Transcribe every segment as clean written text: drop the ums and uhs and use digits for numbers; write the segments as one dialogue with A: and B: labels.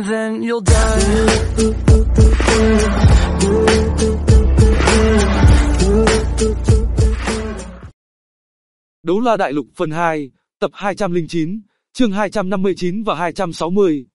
A: and then you'll die.
B: Đấu La Đại Lục phần 2, tập 209, chương 259 và 260,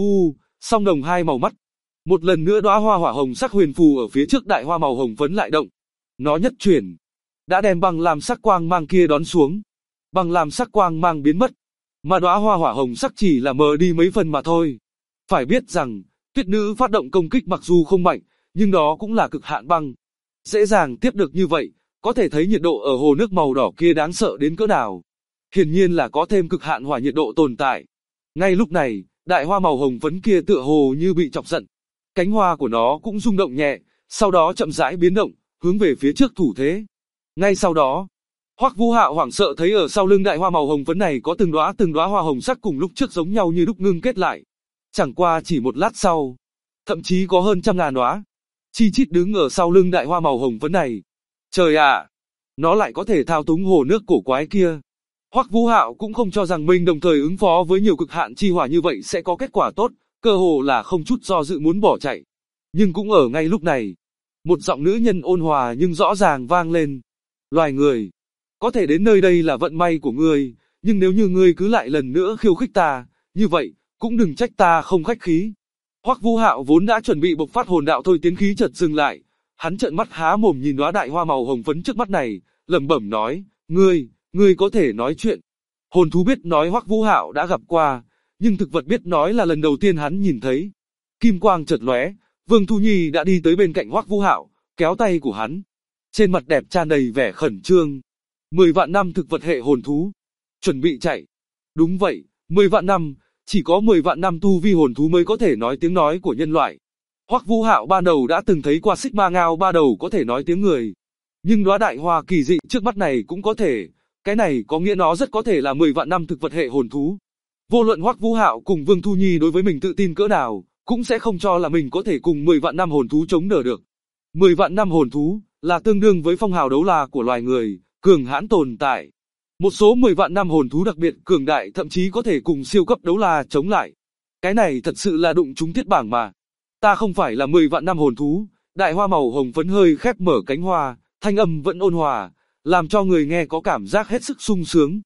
B: song đồng hai màu mắt. Một lần nữa đóa hoa hỏa hồng sắc huyền phù ở phía trước đại hoa màu hồng phấn lại động. Nó nhất chuyển, đã đem băng lam sắc quang mang kia đón xuống. Băng lam sắc quang mang biến mất, mà đóa hoa hỏa hồng sắc chỉ là mờ đi mấy phần mà thôi. Phải biết rằng, tuyết nữ phát động công kích mặc dù không mạnh, nhưng đó cũng là cực hạn băng. Dễ dàng tiếp được như vậy, có thể thấy nhiệt độ ở hồ nước màu đỏ kia đáng sợ đến cỡ nào. Hiển nhiên là có thêm cực hạn hỏa nhiệt độ tồn tại. Ngay lúc này, đại hoa màu hồng phấn kia tựa hồ như bị chọc giận. Cánh hoa của nó cũng rung động nhẹ, sau đó chậm rãi biến động, hướng về phía trước thủ thế. Ngay sau đó, Hoắc Vũ Hạo hoảng sợ thấy ở sau lưng đại hoa màu hồng phấn này có từng đóa hoa hồng sắc cùng lúc trước giống nhau như đúc ngưng kết lại. Chẳng qua chỉ một lát sau, thậm chí có hơn trăm ngàn đóa, chi chít đứng ở sau lưng đại hoa màu hồng phấn này. Trời ạ, nó lại có thể thao túng hồ nước cổ quái kia. Hoắc Vũ Hạo cũng không cho rằng mình đồng thời ứng phó với nhiều cực hạn chi hỏa như vậy sẽ có kết quả tốt, cơ hồ là không chút do dự muốn bỏ chạy. Nhưng cũng ở ngay lúc này, một giọng nữ nhân ôn hòa nhưng rõ ràng vang lên. Loài người, có thể đến nơi đây là vận may của ngươi, nhưng nếu như ngươi cứ lại lần nữa khiêu khích ta, như vậy, cũng đừng trách ta không khách khí. Hoắc Vũ Hạo vốn đã chuẩn bị bộc phát hồn đạo thôi tiến khí chợt dừng lại, hắn trợn mắt há mồm nhìn đóa đại hoa màu hồng phấn trước mắt này, lẩm bẩm nói, ngươi có thể nói chuyện. Hồn thú biết nói Hoắc Vũ Hạo đã gặp qua, nhưng thực vật biết nói là lần đầu tiên hắn nhìn thấy. Kim quang chợt lóe, Vương Thu Nhi đã đi tới bên cạnh Hoắc Vũ Hạo, kéo tay của hắn. Trên mặt đẹp tràn đầy vẻ khẩn trương. 10 vạn năm thực vật hệ hồn thú, chuẩn bị chạy. Đúng vậy, 10 vạn năm, chỉ có 10 vạn năm tu vi hồn thú mới có thể nói tiếng nói của nhân loại. Hoắc Vũ Hạo ban đầu đã từng thấy qua xích ma ngao ba đầu có thể nói tiếng người. Nhưng đóa đại hoa kỳ dị trước mắt này cũng có thể, cái này có nghĩa nó rất có thể là 10 vạn năm thực vật hệ hồn thú. Vô luận Hoắc Vũ Hạo cùng Vương Thu Nhi đối với mình tự tin cỡ nào, cũng sẽ không cho là mình có thể cùng 10 vạn năm hồn thú chống đỡ được. 10 vạn năm hồn thú là tương đương với phong hào đấu la của loài người, cường hãn tồn tại. Một số 10 vạn năm hồn thú đặc biệt cường đại thậm chí có thể cùng siêu cấp đấu la chống lại. Cái này thật sự là đụng trúng thiết bảng mà. Ta không phải là 10 vạn năm hồn thú. Đại hoa màu hồng phấn hơi khép mở cánh hoa, thanh âm vẫn ôn hòa, làm cho người nghe có cảm giác hết sức sung sướng.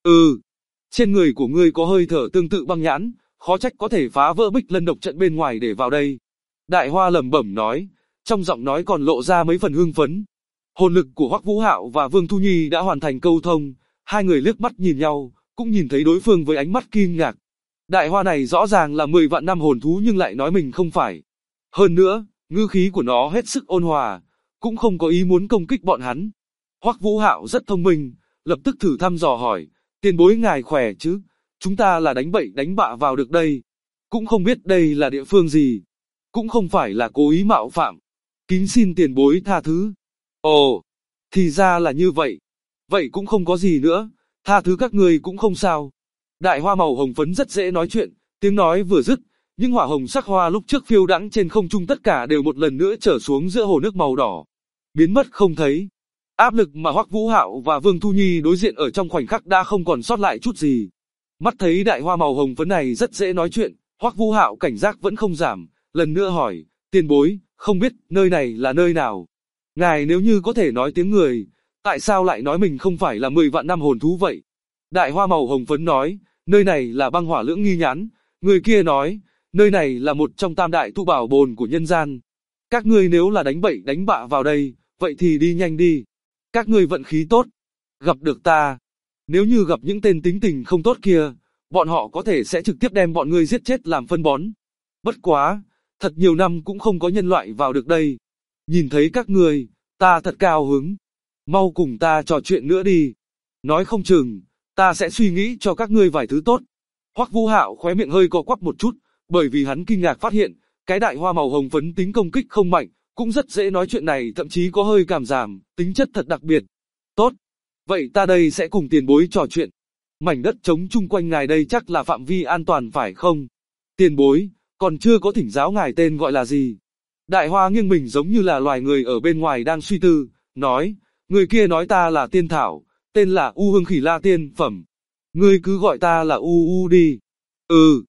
B: Trên người của ngươi có hơi thở tương tự băng nhãn, khó trách có thể phá vỡ bích lân độc trận bên ngoài để vào đây. Đại hoa lẩm bẩm nói, trong giọng nói còn lộ ra mấy phần hưng phấn. Hồn lực của Hoắc Vũ Hạo và Vương Thu Nhi đã hoàn thành câu thông, hai người liếc mắt nhìn nhau, cũng nhìn thấy đối phương với ánh mắt kinh ngạc. Đại hoa này rõ ràng là 10 vạn năm hồn thú nhưng lại nói mình không phải. Hơn nữa, ngữ khí của nó hết sức ôn hòa, cũng không có ý muốn công kích bọn hắn. Hoắc Vũ Hạo rất thông minh, lập tức thử thăm dò hỏi, tiền bối ngài khỏe chứ, chúng ta là đánh bậy đánh bạ vào được đây, cũng không biết đây là địa phương gì, cũng không phải là cố ý mạo phạm, kính xin tiền bối tha thứ. Ồ, thì ra là như vậy, vậy cũng không có gì nữa, tha thứ các ngươi cũng không sao. Đại hoa màu hồng phấn rất dễ nói chuyện, tiếng nói vừa dứt, những hỏa hồng sắc hoa lúc trước phiêu đãng trên không trung tất cả đều một lần nữa trở xuống giữa hồ nước màu đỏ, biến mất không thấy. Áp lực mà Hoắc Vũ Hạo và Vương Thu Nhi đối diện ở trong khoảnh khắc đã không còn sót lại chút gì. Mắt thấy đại hoa màu hồng phấn này rất dễ nói chuyện, Hoắc Vũ Hạo cảnh giác vẫn không giảm, lần nữa hỏi, tiền bối, không biết nơi này là nơi nào? Ngài nếu như có thể nói tiếng người, tại sao lại nói mình không phải là 10 vạn năm hồn thú vậy? Đại hoa màu hồng phấn nói, nơi này là băng hỏa lưỡng nghi nhãn. Người kia nói, nơi này là một trong tam đại tụ bảo bồn của nhân gian. Các ngươi nếu là đánh bậy đánh bạ vào đây, vậy thì đi nhanh đi. Các ngươi vận khí tốt, gặp được ta. Nếu như gặp những tên tính tình không tốt kia, bọn họ có thể sẽ trực tiếp đem bọn ngươi giết chết làm phân bón. Bất quá, thật nhiều năm cũng không có nhân loại vào được đây. Nhìn thấy các ngươi, ta thật cao hứng. Mau cùng ta trò chuyện nữa đi. Nói không chừng, ta sẽ suy nghĩ cho các ngươi vài thứ tốt. Hoắc Vũ Hạo khóe miệng hơi co quắp một chút, bởi vì hắn kinh ngạc phát hiện, cái đại hoa màu hồng phấn tính công kích không mạnh, cũng rất dễ nói chuyện này thậm chí có hơi cảm giảm, tính chất thật đặc biệt. Tốt, vậy ta đây sẽ cùng tiền bối trò chuyện. Mảnh đất trống chung quanh ngài đây chắc là phạm vi an toàn phải không? Tiền bối, còn chưa có thỉnh giáo ngài tên gọi là gì? Đại hoa nghiêng mình giống như là loài người ở bên ngoài đang suy tư, nói, người kia nói ta là tiên thảo, tên là U Hương Khỉ La Tiên Phẩm. Ngươi cứ gọi ta là U U đi.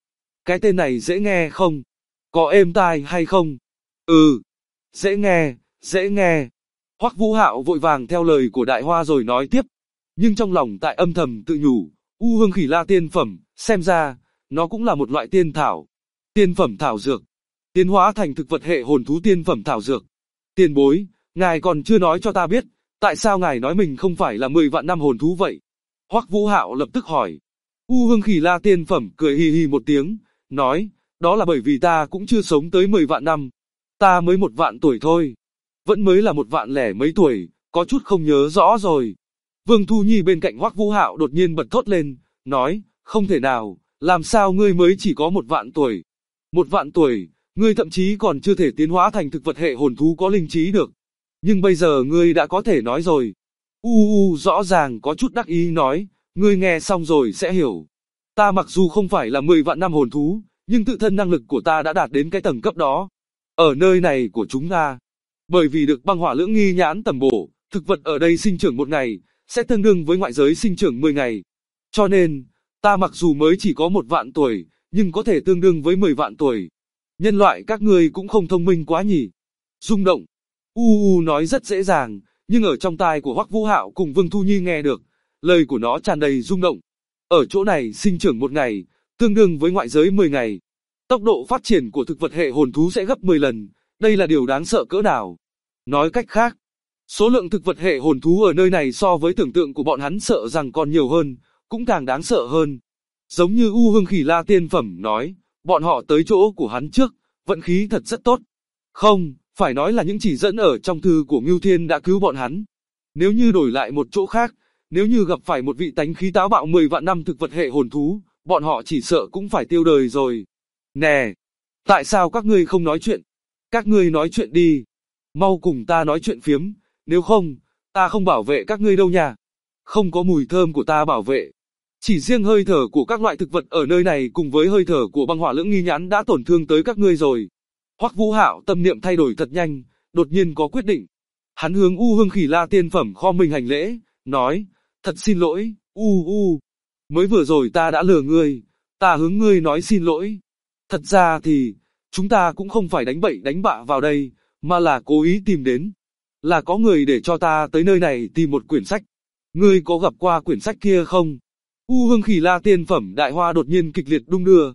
B: Cái tên này dễ nghe không? Có êm tai hay không? Ừ, dễ nghe, dễ nghe. Hoắc Vũ Hạo vội vàng theo lời của Đại Hoa rồi nói tiếp. Nhưng trong lòng tại âm thầm tự nhủ, U Hương Khỉ La tiên phẩm, xem ra, nó cũng là một loại tiên thảo. Tiên phẩm thảo dược. Tiến hóa thành thực vật hệ hồn thú tiên phẩm thảo dược. Tiền bối, ngài còn chưa nói cho ta biết, tại sao ngài nói mình không phải là 10 vạn năm hồn thú vậy? Hoắc Vũ Hạo lập tức hỏi. U Hương Khỉ La tiên phẩm cười hì hì một tiếng, nói, đó là bởi vì ta cũng chưa sống tới 10 vạn năm. Ta mới 1 vạn tuổi thôi. Vẫn mới là 1 vạn lẻ mấy tuổi, có chút không nhớ rõ rồi. Vương Thu Nhi bên cạnh Hoắc Vũ Hạo đột nhiên bật thốt lên, nói, không thể nào, làm sao ngươi mới chỉ có 1 vạn tuổi? 1 vạn tuổi, ngươi thậm chí còn chưa thể tiến hóa thành thực vật hệ hồn thú có linh trí được. Nhưng bây giờ ngươi đã có thể nói rồi. Rõ ràng có chút đắc ý nói, ngươi nghe xong rồi sẽ hiểu. Ta mặc dù không phải là 10 vạn năm hồn thú, nhưng tự thân năng lực của ta đã đạt đến cái tầng cấp đó. Ở nơi này của chúng ta, bởi vì được băng hỏa lưỡng nghi nhãn tầm bổ, thực vật ở đây sinh trưởng 1 ngày, sẽ tương đương với ngoại giới sinh trưởng 10 ngày. Cho nên, ta mặc dù mới chỉ có 1 vạn tuổi, nhưng có thể tương đương với 10 vạn tuổi. Nhân loại các ngươi cũng không thông minh quá nhỉ. Rung động. Nói rất dễ dàng, nhưng ở trong tai của Hoắc Vũ Hạo cùng Vương Thu Nhi nghe được, lời của nó tràn đầy rung động. Ở chỗ này sinh trưởng 1 ngày, tương đương với ngoại giới 10 ngày. Tốc độ phát triển của thực vật hệ hồn thú sẽ gấp 10 lần, đây là điều đáng sợ cỡ nào. Nói cách khác, số lượng thực vật hệ hồn thú ở nơi này so với tưởng tượng của bọn hắn sợ rằng còn nhiều hơn, cũng càng đáng sợ hơn. Giống như U Hương Khỉ La tiên phẩm nói, bọn họ tới chỗ của hắn trước, vận khí thật rất tốt. Không, phải nói là những chỉ dẫn ở trong thư của Ngưu Thiên đã cứu bọn hắn. Nếu như đổi lại một chỗ khác, nếu như gặp phải một vị tánh khí táo bạo 10 vạn năm thực vật hệ hồn thú, bọn họ chỉ sợ cũng phải tiêu đời rồi. Nè, tại sao các ngươi không nói chuyện? Các ngươi nói chuyện đi. Mau cùng ta nói chuyện phiếm, nếu không, ta không bảo vệ các ngươi đâu nha. Không có mùi thơm của ta bảo vệ. Chỉ riêng hơi thở của các loại thực vật ở nơi này cùng với hơi thở của băng hỏa lưỡng nghi nhãn đã tổn thương tới các ngươi rồi. Hoắc Vũ Hạo tâm niệm thay đổi thật nhanh, đột nhiên có quyết định. Hắn hướng U Hương Khỉ La tiên phẩm kho mình hành lễ, nói, thật xin lỗi, mới vừa rồi ta đã lừa ngươi, ta hướng ngươi nói xin lỗi. Thật ra thì, chúng ta cũng không phải đánh bậy đánh bạ vào đây, mà là cố ý tìm đến. Là có người để cho ta tới nơi này tìm một quyển sách. Ngươi có gặp qua quyển sách kia không? U Hương Khỉ La tiên phẩm Đại Hoa đột nhiên kịch liệt đung đưa.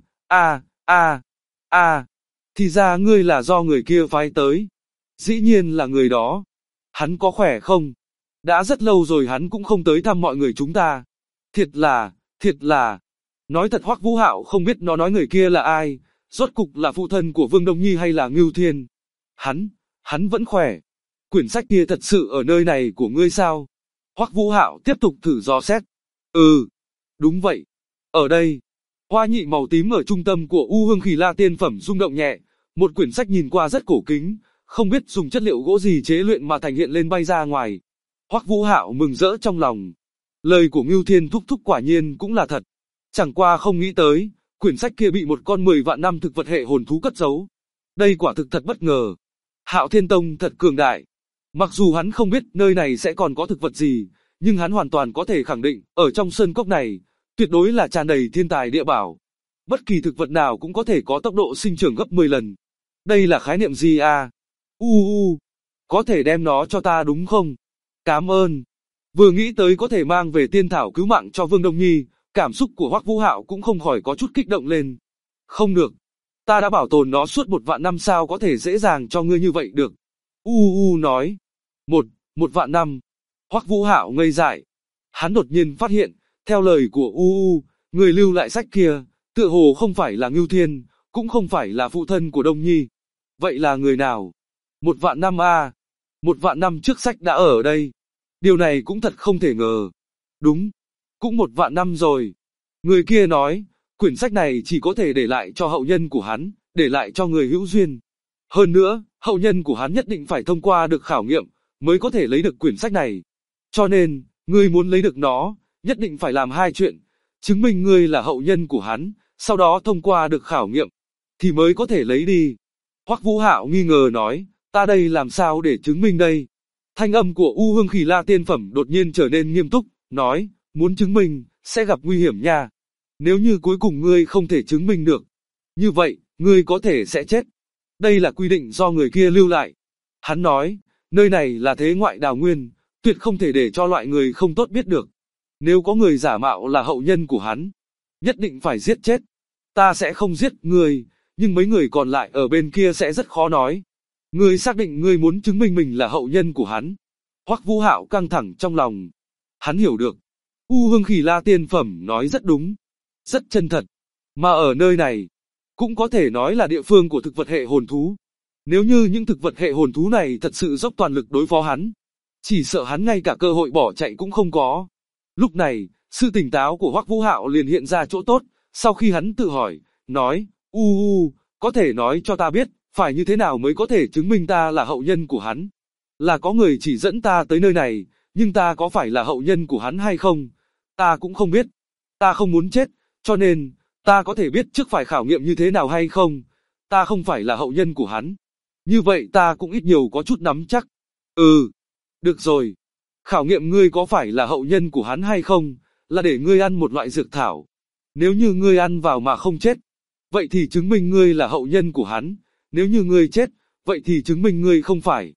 B: Thì ra ngươi là do người kia phái tới. Dĩ nhiên là người đó. Hắn có khỏe không? Đã rất lâu rồi hắn cũng không tới thăm mọi người chúng ta. Thiệt là. Nói thật Hoắc Vũ Hạo không biết nó nói người kia là ai, rốt cục là phụ thân của Vương Đông Nhi hay là Ngưu Thiên. Hắn vẫn khỏe. Quyển sách kia thật sự ở nơi này của ngươi sao? Hoắc Vũ Hạo tiếp tục thử dò xét. Đúng vậy. Ở đây, hoa nhị màu tím ở trung tâm của U Hương Khỉ La tiên phẩm rung động nhẹ, một quyển sách nhìn qua rất cổ kính, không biết dùng chất liệu gỗ gì chế luyện mà thành hiện lên bay ra ngoài. Hoắc Vũ Hạo mừng rỡ trong lòng. Lời của Ngưu Thiên thúc thúc quả nhiên cũng là thật. Chẳng qua không nghĩ tới, quyển sách kia bị một con 10 vạn năm thực vật hệ hồn thú cất giấu. Đây quả thực thật bất ngờ. Hạo Thiên Tông thật cường đại. Mặc dù hắn không biết nơi này sẽ còn có thực vật gì, nhưng hắn hoàn toàn có thể khẳng định, ở trong sơn cốc này, tuyệt đối là tràn đầy thiên tài địa bảo. Bất kỳ thực vật nào cũng có thể có tốc độ sinh trưởng gấp 10 lần. Đây là khái niệm gì à? Có thể đem nó cho ta đúng không? Cảm ơn. Vừa nghĩ tới có thể mang về tiên thảo cứu mạng cho Vương Đông Nhi, cảm xúc của Hoắc Vũ Hạo cũng không khỏi có chút kích động lên. Không được. Ta đã bảo tồn nó suốt 1 vạn năm sao có thể dễ dàng cho ngươi như vậy được. Nói. Một vạn năm. Hoắc Vũ Hạo ngây dại. Hắn đột nhiên phát hiện, theo lời của người lưu lại sách kia, tựa hồ không phải là Ngưu Thiên, cũng không phải là phụ thân của Đông Nhi. Vậy là người nào? 1 vạn năm à? 1 vạn năm trước sách đã ở đây. Điều này cũng thật không thể ngờ. Đúng, cũng 1 vạn năm rồi. Người kia nói, quyển sách này chỉ có thể để lại cho hậu nhân của hắn, để lại cho người hữu duyên. Hơn nữa, hậu nhân của hắn nhất định phải thông qua được khảo nghiệm, mới có thể lấy được quyển sách này. Cho nên, ngươi muốn lấy được nó, nhất định phải làm 2 chuyện. Chứng minh ngươi là hậu nhân của hắn, sau đó thông qua được khảo nghiệm, thì mới có thể lấy đi. Hoắc Vũ Hạo nghi ngờ nói, ta đây làm sao để chứng minh đây? Thanh âm của U Hương Khỉ La tiên phẩm đột nhiên trở nên nghiêm túc, nói, muốn chứng minh, sẽ gặp nguy hiểm nha. Nếu như cuối cùng ngươi không thể chứng minh được, Như vậy, ngươi có thể sẽ chết. Đây là quy định do người kia lưu lại. Hắn nói, nơi này là thế ngoại đào nguyên, tuyệt không thể để cho loại người không tốt biết được. Nếu có người giả mạo là hậu nhân của hắn, nhất định phải giết chết. Ta sẽ không giết ngươi, nhưng mấy người còn lại ở bên kia sẽ rất khó nói. Ngươi xác định ngươi muốn chứng minh mình là hậu nhân của hắn. Hoắc Vũ Hạo căng thẳng trong lòng. Hắn hiểu được. U Hương Khỉ La tiên phẩm nói rất đúng. Rất chân thật. Mà ở nơi này, cũng có thể nói là địa phương của thực vật hệ hồn thú. Nếu như những thực vật hệ hồn thú này thật sự dốc toàn lực đối phó hắn, chỉ sợ hắn ngay cả cơ hội bỏ chạy cũng không có. Lúc này, sự tỉnh táo của Hoắc Vũ Hạo liền hiện ra chỗ tốt, sau khi hắn tự hỏi, nói, có thể nói cho ta biết, phải như thế nào mới có thể chứng minh ta là hậu nhân của hắn? Là có người chỉ dẫn ta tới nơi này, nhưng ta có phải là hậu nhân của hắn hay không? Ta cũng không biết. Ta không muốn chết, cho nên, ta có thể biết trước phải khảo nghiệm như thế nào hay không? Ta không phải là hậu nhân của hắn. Như vậy ta cũng ít nhiều có chút nắm chắc. Được rồi. Khảo nghiệm ngươi có phải là hậu nhân của hắn hay không, là để ngươi ăn một loại dược thảo. Nếu như ngươi ăn vào mà không chết, vậy thì chứng minh ngươi là hậu nhân của hắn. Nếu như ngươi chết, vậy thì chứng minh ngươi không phải.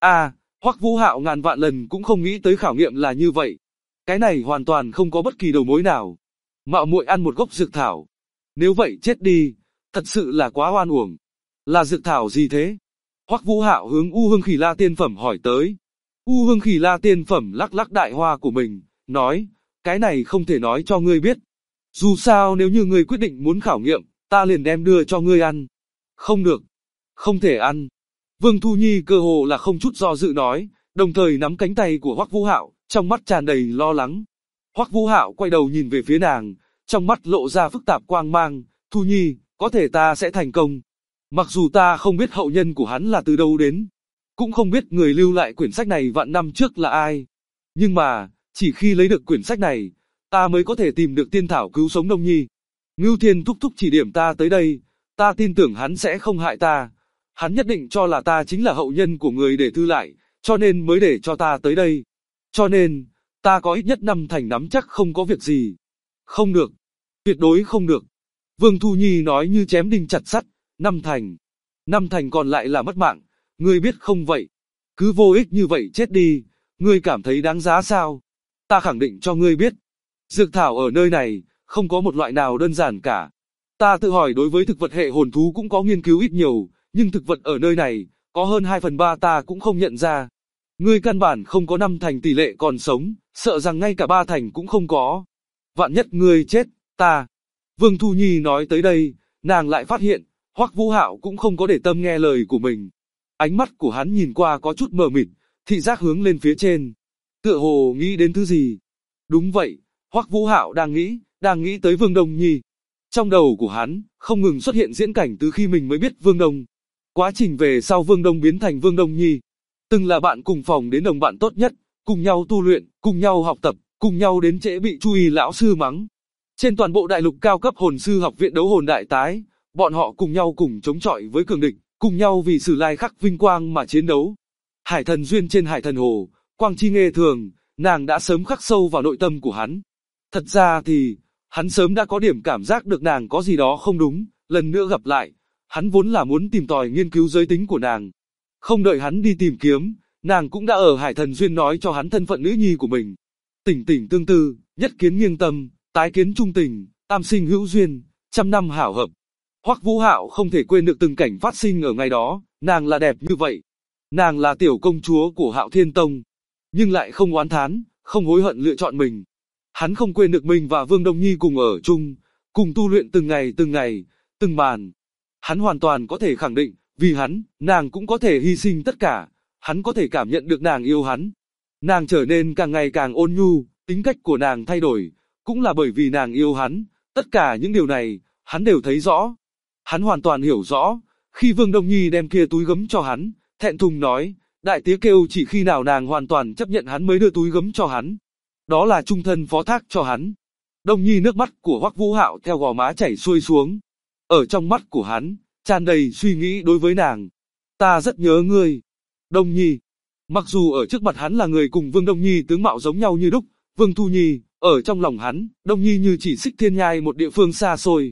B: Hoắc Vũ Hạo ngàn vạn lần cũng không nghĩ tới khảo nghiệm là như vậy. Cái này hoàn toàn không có bất kỳ đầu mối nào. Mạo muội ăn một gốc dược thảo. Nếu vậy chết đi, thật sự là quá oan uổng. Là dược thảo gì thế? Hoắc Vũ Hạo hướng U Hương Khỉ La tiên phẩm hỏi tới. U Hương Khỉ La tiên phẩm lắc lắc đại hoa của mình, nói, cái này không thể nói cho ngươi biết. Dù sao nếu như ngươi quyết định muốn khảo nghiệm, ta liền đem đưa cho ngươi ăn. Không được, không thể ăn. Vương Thu Nhi cơ hồ là không chút do dự nói, đồng thời nắm cánh tay của Hoắc Vũ Hạo, trong mắt tràn đầy lo lắng. Hoắc Vũ Hạo quay đầu nhìn về phía nàng, trong mắt lộ ra phức tạp quang mang, Thu Nhi, có thể ta sẽ thành công. Mặc dù ta không biết hậu nhân của hắn là từ đâu đến, cũng không biết người lưu lại quyển sách này vạn năm trước là ai. Nhưng mà, chỉ khi lấy được quyển sách này, ta mới có thể tìm được tiên thảo cứu sống Đông Nhi. Ngưu Thiên thúc thúc chỉ điểm ta tới đây, ta tin tưởng hắn sẽ không hại ta. Hắn nhất định cho là ta chính là hậu nhân của người để thư lại, cho nên mới để cho ta tới đây. Cho nên, ta có ít nhất 5 thành nắm chắc không có việc gì. Không được, tuyệt đối không được. Vương Thu Nhi nói như chém đinh chặt sắt, 5 thành. 5 thành còn lại là mất mạng, ngươi biết không vậy? Cứ vô ích như vậy chết đi, ngươi cảm thấy đáng giá sao? Ta khẳng định cho ngươi biết. Dược thảo ở nơi này, không có một loại nào đơn giản cả. Ta tự hỏi đối với thực vật hệ hồn thú cũng có nghiên cứu ít nhiều, nhưng thực vật ở nơi này, có hơn 2/3 ta cũng không nhận ra. Ngươi căn bản không có 5 thành tỷ lệ còn sống, sợ rằng ngay cả 3 thành cũng không có. Vạn nhất ngươi chết, ta. Vương Thu Nhi nói tới đây, nàng lại phát hiện, Hoắc Vũ Hạo cũng không có để tâm nghe lời của mình. Ánh mắt của hắn nhìn qua có chút mờ mịt, thị giác hướng lên phía trên. Tựa hồ nghĩ đến thứ gì. Đúng vậy, Hoắc Vũ Hạo đang nghĩ tới Vương Đông Nhi. Trong đầu của hắn, không ngừng xuất hiện diễn cảnh từ khi mình mới biết Vương Đông. Quá trình về sau Vương Đông biến thành Vương Đông Nhi. Từng là bạn cùng phòng đến đồng bạn tốt nhất, cùng nhau tu luyện, cùng nhau học tập, cùng nhau đến trễ bị Chu Y lão sư mắng. Trên toàn bộ đại lục cao cấp hồn sư học viện đấu hồn đại tái, bọn họ cùng nhau chống chọi với cường địch, cùng nhau vì Sử Lai Khắc vinh quang mà chiến đấu. Hải Thần Duyên trên Hải Thần Hồ, Quang Chi Nghê Thường, nàng đã sớm khắc sâu vào nội tâm của hắn. Thật ra thì, hắn sớm đã có điểm cảm giác được nàng có gì đó không đúng, lần nữa gặp lại, hắn vốn là muốn tìm tòi nghiên cứu giới tính của nàng. Không đợi hắn đi tìm kiếm, nàng cũng đã ở Hải Thần Duyên nói cho hắn thân phận nữ nhi của mình. Tình tình tương tư, nhất kiến nghiêng tâm, tái kiến trung tình, tam sinh hữu duyên, trăm năm hảo hợp. Hoắc Vũ Hạo không thể quên được từng cảnh phát sinh ở ngày đó, nàng là đẹp như vậy. Nàng là tiểu công chúa của Hạo Thiên Tông, nhưng lại không oán thán, không hối hận lựa chọn mình. Hắn không quên được mình và Vương Đông Nhi cùng ở chung, cùng tu luyện từng ngày, từng màn. Hắn hoàn toàn có thể khẳng định, vì hắn, nàng cũng có thể hy sinh tất cả. Hắn có thể cảm nhận được nàng yêu hắn. Nàng trở nên càng ngày càng ôn nhu, tính cách của nàng thay đổi, cũng là bởi vì nàng yêu hắn. Tất cả những điều này, hắn đều thấy rõ. Hắn hoàn toàn hiểu rõ, khi Vương Đông Nhi đem kia túi gấm cho hắn, thẹn thùng nói, đại tía kêu chỉ khi nào nàng hoàn toàn chấp nhận hắn mới đưa túi gấm cho hắn. Đó là trung thân phó thác cho hắn. Đông Nhi nước mắt của Hoắc Vũ Hạo theo gò má chảy xuôi xuống. Ở trong mắt của hắn, tràn đầy suy nghĩ đối với nàng. Ta rất nhớ ngươi. Đông Nhi. Mặc dù ở trước mặt hắn là người cùng Vương Đông Nhi tướng mạo giống nhau như đúc, Vương Thu Nhi, ở trong lòng hắn, Đông Nhi như chỉ xích thiên nhai một địa phương xa xôi.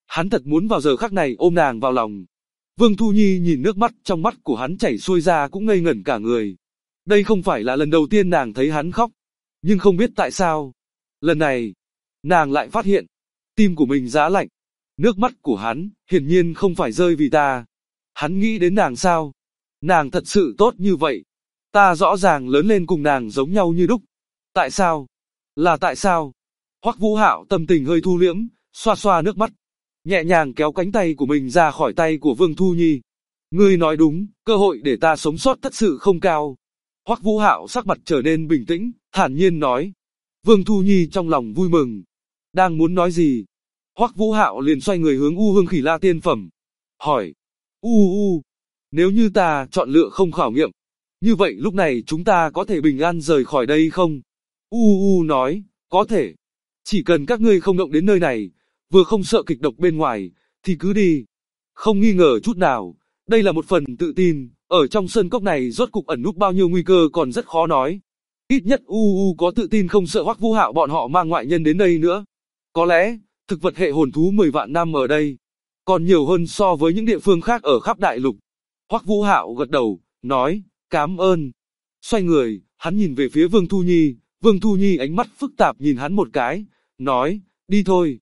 B: Hắn thật muốn vào giờ khắc này ôm nàng vào lòng. Vương Thu Nhi nhìn nước mắt trong mắt của hắn chảy xuôi ra cũng ngây ngẩn cả người. Đây không phải là lần đầu tiên nàng thấy hắn khóc. Nhưng không biết tại sao, lần này, nàng lại phát hiện, tim của mình giá lạnh. Nước mắt của hắn, hiển nhiên không phải rơi vì ta. Hắn nghĩ đến nàng sao? Nàng thật sự tốt như vậy. Ta rõ ràng lớn lên cùng nàng giống nhau như đúc. Tại sao? Là tại sao? Hoắc Vũ Hạo tâm tình hơi thu liễm, xoa xoa nước mắt, nhẹ nhàng kéo cánh tay của mình ra khỏi tay của Vương Thu Nhi. Ngươi nói đúng, cơ hội để ta sống sót thật sự không cao. Hoắc Vũ Hạo sắc mặt trở nên bình tĩnh, thản nhiên nói. Vương Thu Nhi trong lòng vui mừng. Đang muốn nói gì? Hoắc Vũ Hạo liền xoay người hướng U Hương Khỉ La tiên phẩm. Hỏi. Nếu như ta chọn lựa không khảo nghiệm, như vậy lúc này chúng ta có thể bình an rời khỏi đây không? Nói, có thể. Chỉ cần các ngươi không động đến nơi này, vừa không sợ kịch độc bên ngoài, thì cứ đi. Không nghi ngờ chút nào, đây là một phần tự tin, ở trong sơn cốc này rốt cục ẩn núp bao nhiêu nguy cơ còn rất khó nói. Ít nhất có tự tin không sợ Hoắc Vũ Hạo bọn họ mang ngoại nhân đến đây nữa. Có lẽ, thực vật hệ hồn thú 10 vạn năm ở đây, còn nhiều hơn so với những địa phương khác ở khắp đại lục. Hoắc Vũ Hạo gật đầu, nói, cảm ơn. Xoay người, hắn nhìn về phía Vương Thu Nhi, Vương Thu Nhi ánh mắt phức tạp nhìn hắn một cái, nói, đi thôi.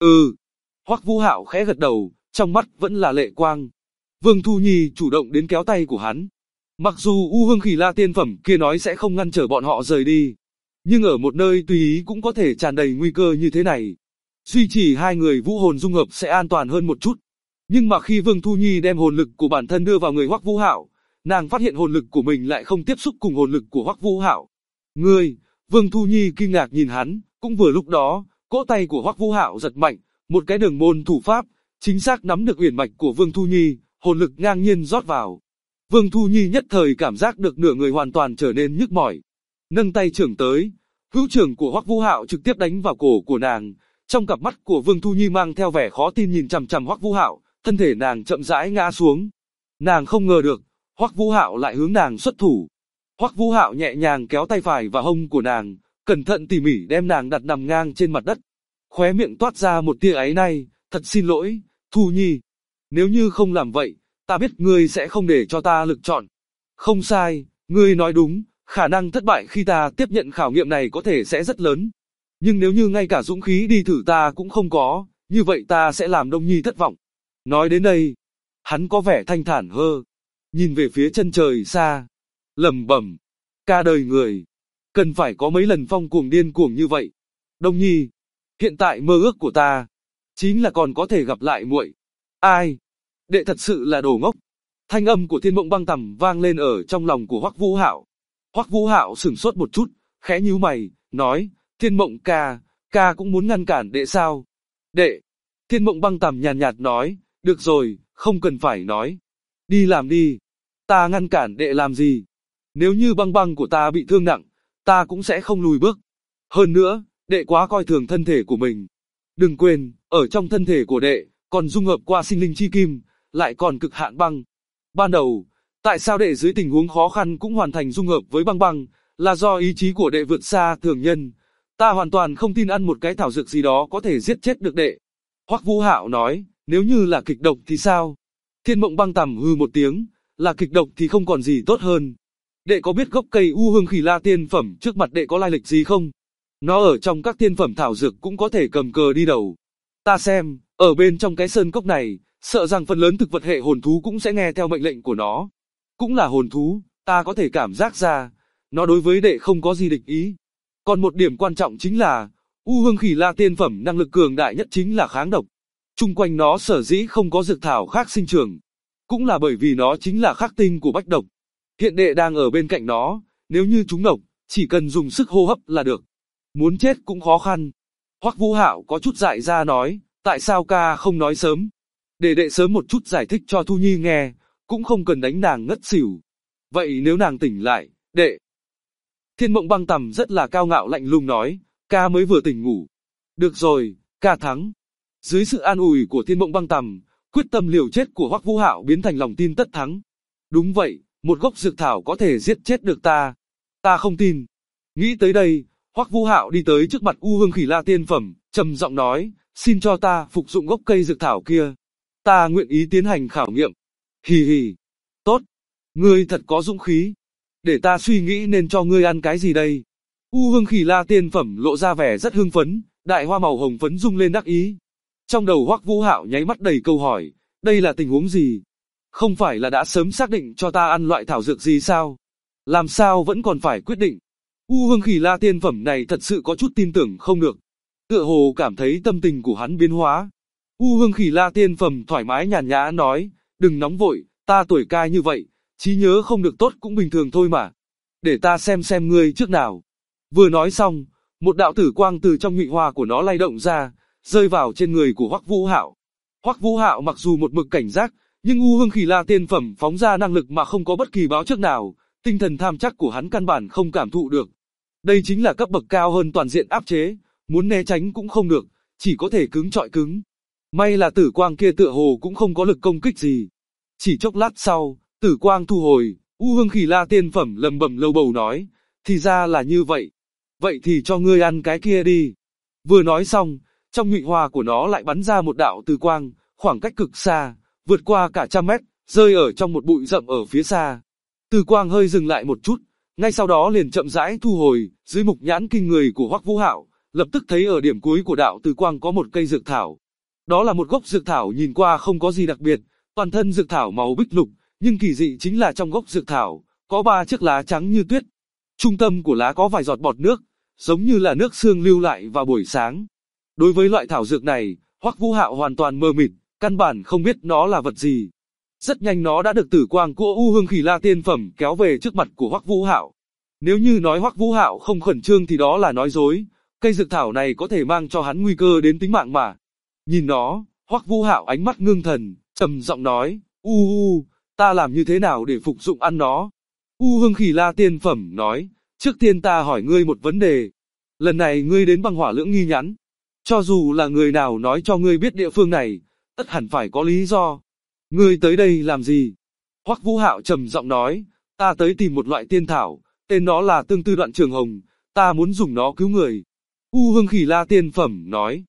B: Hoắc Vũ Hạo khẽ gật đầu, trong mắt vẫn là lệ quang. Vương Thu Nhi chủ động đến kéo tay của hắn. Mặc dù U Hương Khỉ La tiên phẩm kia nói sẽ không ngăn trở bọn họ rời đi, nhưng ở một nơi tùy ý cũng có thể tràn đầy nguy cơ như thế này, duy trì hai người vũ hồn dung hợp sẽ an toàn hơn một chút. Nhưng mà khi Vương Thu Nhi đem hồn lực của bản thân đưa vào người Hoắc Vũ Hạo, nàng phát hiện hồn lực của mình lại không tiếp xúc cùng hồn lực của Hoắc Vũ Hạo. Ngươi, Vương Thu Nhi kinh ngạc nhìn hắn, cũng vừa lúc đó, cỗ tay của Hoắc Vũ Hạo giật mạnh, một cái đường môn thủ pháp, chính xác nắm được uyển mạch của Vương Thu Nhi, hồn lực ngang nhiên rót vào. Vương Thu Nhi nhất thời cảm giác được nửa người hoàn toàn trở nên nhức mỏi. Nâng tay trưởng tới, hữu trưởng của Hoắc Vũ Hạo trực tiếp đánh vào cổ của nàng. Trong cặp mắt của Vương Thu Nhi mang theo vẻ khó tin nhìn chằm chằm Hoắc Vũ Hạo, thân thể nàng chậm rãi ngã xuống. Nàng không ngờ được, Hoắc Vũ Hạo lại hướng nàng xuất thủ. Hoắc Vũ Hạo nhẹ nhàng kéo tay phải vào hông của nàng, cẩn thận tỉ mỉ đem nàng đặt nằm ngang trên mặt đất. Khóe miệng toát ra một tia áy náy, thật xin lỗi, Thu Nhi. Nếu như không làm vậy, ta biết ngươi sẽ không để cho ta lựa chọn. Không sai, ngươi nói đúng, khả năng thất bại khi ta tiếp nhận khảo nghiệm này có thể sẽ rất lớn. Nhưng nếu như ngay cả dũng khí đi thử ta cũng không có, như vậy ta sẽ làm Đông Nhi thất vọng. Nói đến đây, hắn có vẻ thanh thản hơn, nhìn về phía chân trời xa, lẩm bẩm, cả đời người, cần phải có mấy lần phong cuồng điên cuồng như vậy. Đông Nhi, hiện tại mơ ước của ta, chính là còn có thể gặp lại muội. Ai? Đệ thật sự là đồ ngốc. Thanh âm của Thiên Mộng Băng Tầm vang lên ở trong lòng của Hoắc Vũ Hạo. Hoắc Vũ Hạo sửng sốt một chút, khẽ nhíu mày, nói, Thiên Mộng ca cũng muốn ngăn cản đệ sao? Đệ. Thiên Mộng Băng Tầm nhàn nhạt nói, được rồi, không cần phải nói. Đi làm đi. Ta ngăn cản đệ làm gì? Nếu như băng băng của ta bị thương nặng, ta cũng sẽ không lùi bước. Hơn nữa, đệ quá coi thường thân thể của mình. Đừng quên, ở trong thân thể của đệ, còn dung hợp qua sinh linh chi kim, lại còn cực hạn băng. Ban đầu, tại sao đệ dưới tình huống khó khăn cũng hoàn thành dung hợp với băng băng, là do ý chí của đệ vượt xa thường nhân. Ta hoàn toàn không tin ăn một cái thảo dược gì đó có thể giết chết được đệ. Hoắc Vũ Hạo nói, nếu như là kịch độc thì sao? Thiên Mộng Băng Tầm hừ một tiếng, là kịch độc thì không còn gì tốt hơn. Đệ có biết gốc cây U Hương Khỉ La tiên phẩm trước mặt đệ có lai lịch gì không? Nó ở trong các tiên phẩm thảo dược cũng có thể cầm cờ đi đầu. Ta xem, ở bên trong cái sơn cốc này, sợ rằng phần lớn thực vật hệ hồn thú cũng sẽ nghe theo mệnh lệnh của nó. Cũng là hồn thú, ta có thể cảm giác ra, nó đối với đệ không có gì địch ý. Còn một điểm quan trọng chính là, U Hương Khỉ La tiên phẩm năng lực cường đại nhất chính là kháng độc. Chung quanh nó sở dĩ không có dược thảo khác sinh trưởng, cũng là bởi vì nó chính là khắc tinh của bách độc. Hiện đệ đang ở bên cạnh nó, nếu như trúng độc, chỉ cần dùng sức hô hấp là được. Muốn chết cũng khó khăn. Hoắc Vũ Hạo có chút dại ra nói, tại sao ca không nói sớm? Để đệ sớm một chút giải thích cho Thu Nhi nghe, cũng không cần đánh nàng ngất xỉu. Vậy nếu nàng tỉnh lại, đệ. Thiên Mộng Băng Tầm rất là cao ngạo lạnh lùng nói, ca mới vừa tỉnh ngủ. Được rồi, ca thắng. Dưới sự an ủi của Thiên Mộng Băng Tầm, quyết tâm liều chết của Hoắc Vũ Hạo biến thành lòng tin tất thắng. Đúng vậy, một gốc dược thảo có thể giết chết được ta. Ta không tin. Nghĩ tới đây, Hoắc Vũ Hạo đi tới trước mặt U Hương Khỉ La tiên phẩm, trầm giọng nói, Xin cho ta phục dụng gốc cây dược thảo kia. Ta nguyện ý tiến hành khảo nghiệm. Hì hì. Tốt. Ngươi thật có dũng khí. Để ta suy nghĩ nên cho ngươi ăn cái gì đây. U Hương Khỉ La tiên phẩm lộ ra vẻ rất hưng phấn, đại hoa màu hồng phấn rung lên đắc ý. Trong đầu Hoắc Vũ Hạo nháy mắt đầy câu hỏi, đây là tình huống gì? Không phải là đã sớm xác định cho ta ăn loại thảo dược gì sao? Làm sao vẫn còn phải quyết định? U Hương Khỉ La tiên phẩm này thật sự có chút tin tưởng không được. Tựa hồ cảm thấy tâm tình của hắn biến hóa. U Hương Khỉ La tiên phẩm thoải mái nhàn nhã nói, đừng nóng vội, ta tuổi cai như vậy, trí nhớ không được tốt cũng bình thường thôi mà. Để ta xem ngươi trước nào. Vừa nói xong, một đạo tử quang từ trong nhụy hoa của nó lay động ra, rơi vào trên người của Hoắc Vũ Hạo. Hoắc Vũ Hạo mặc dù một mực cảnh giác, nhưng U Hương Khỉ La tiên phẩm phóng ra năng lực mà không có bất kỳ báo trước nào, tinh thần tham chắc của hắn căn bản không cảm thụ được. Đây chính là cấp bậc cao hơn toàn diện áp chế, muốn né tránh cũng không được, chỉ có thể cứng trọi cứng. May là tử quang kia tựa hồ cũng không có lực công kích gì. Chỉ chốc lát sau, tử quang thu hồi, U Hương Khỉ La tiên phẩm lầm bầm lầu bầu nói, thì ra là như vậy. Vậy thì cho ngươi ăn cái kia đi. Vừa nói xong, trong nhụy hoa của nó lại bắn ra một đạo tử quang, khoảng cách cực xa, vượt qua cả trăm mét, rơi ở trong một bụi rậm ở phía xa. Tử quang hơi dừng lại một chút, ngay sau đó liền chậm rãi thu hồi, dưới mục nhãn kinh người của Hoắc Vũ Hạo, lập tức thấy ở điểm cuối của đạo tử quang có một cây dược thảo. Đó là một gốc dược thảo nhìn qua không có gì đặc biệt, toàn thân dược thảo màu bích lục, nhưng kỳ dị chính là trong gốc dược thảo, có 3 chiếc lá trắng như tuyết. Trung tâm của lá có vài giọt bọt nước, giống như là nước sương lưu lại vào buổi sáng. Đối với loại thảo dược này, Hoắc Vũ Hạo hoàn toàn mờ mịt, căn bản không biết nó là vật gì. Rất nhanh nó đã được tử quang của U Hương Khỉ La tiên phẩm kéo về trước mặt của Hoắc Vũ Hạo. Nếu như nói Hoắc Vũ Hạo không khẩn trương thì đó là nói dối, cây dược thảo này có thể mang cho hắn nguy cơ đến tính mạng mà. Nhìn nó, Hoắc Vũ Hạo ánh mắt ngưng thần, trầm giọng nói, ta làm như thế nào để phục dụng ăn nó? U Hương Khỉ La tiên phẩm nói, trước tiên ta hỏi ngươi một vấn đề. Lần này ngươi đến băng hỏa lưỡng nghi nhắn. Cho dù là người nào nói cho ngươi biết địa phương này, tất hẳn phải có lý do. Ngươi tới đây làm gì? Hoắc Vũ Hạo trầm giọng nói, ta tới tìm một loại tiên thảo, tên nó là tương tư đoạn trường hồng, ta muốn dùng nó cứu người. U Hương Khỉ La tiên phẩm nói,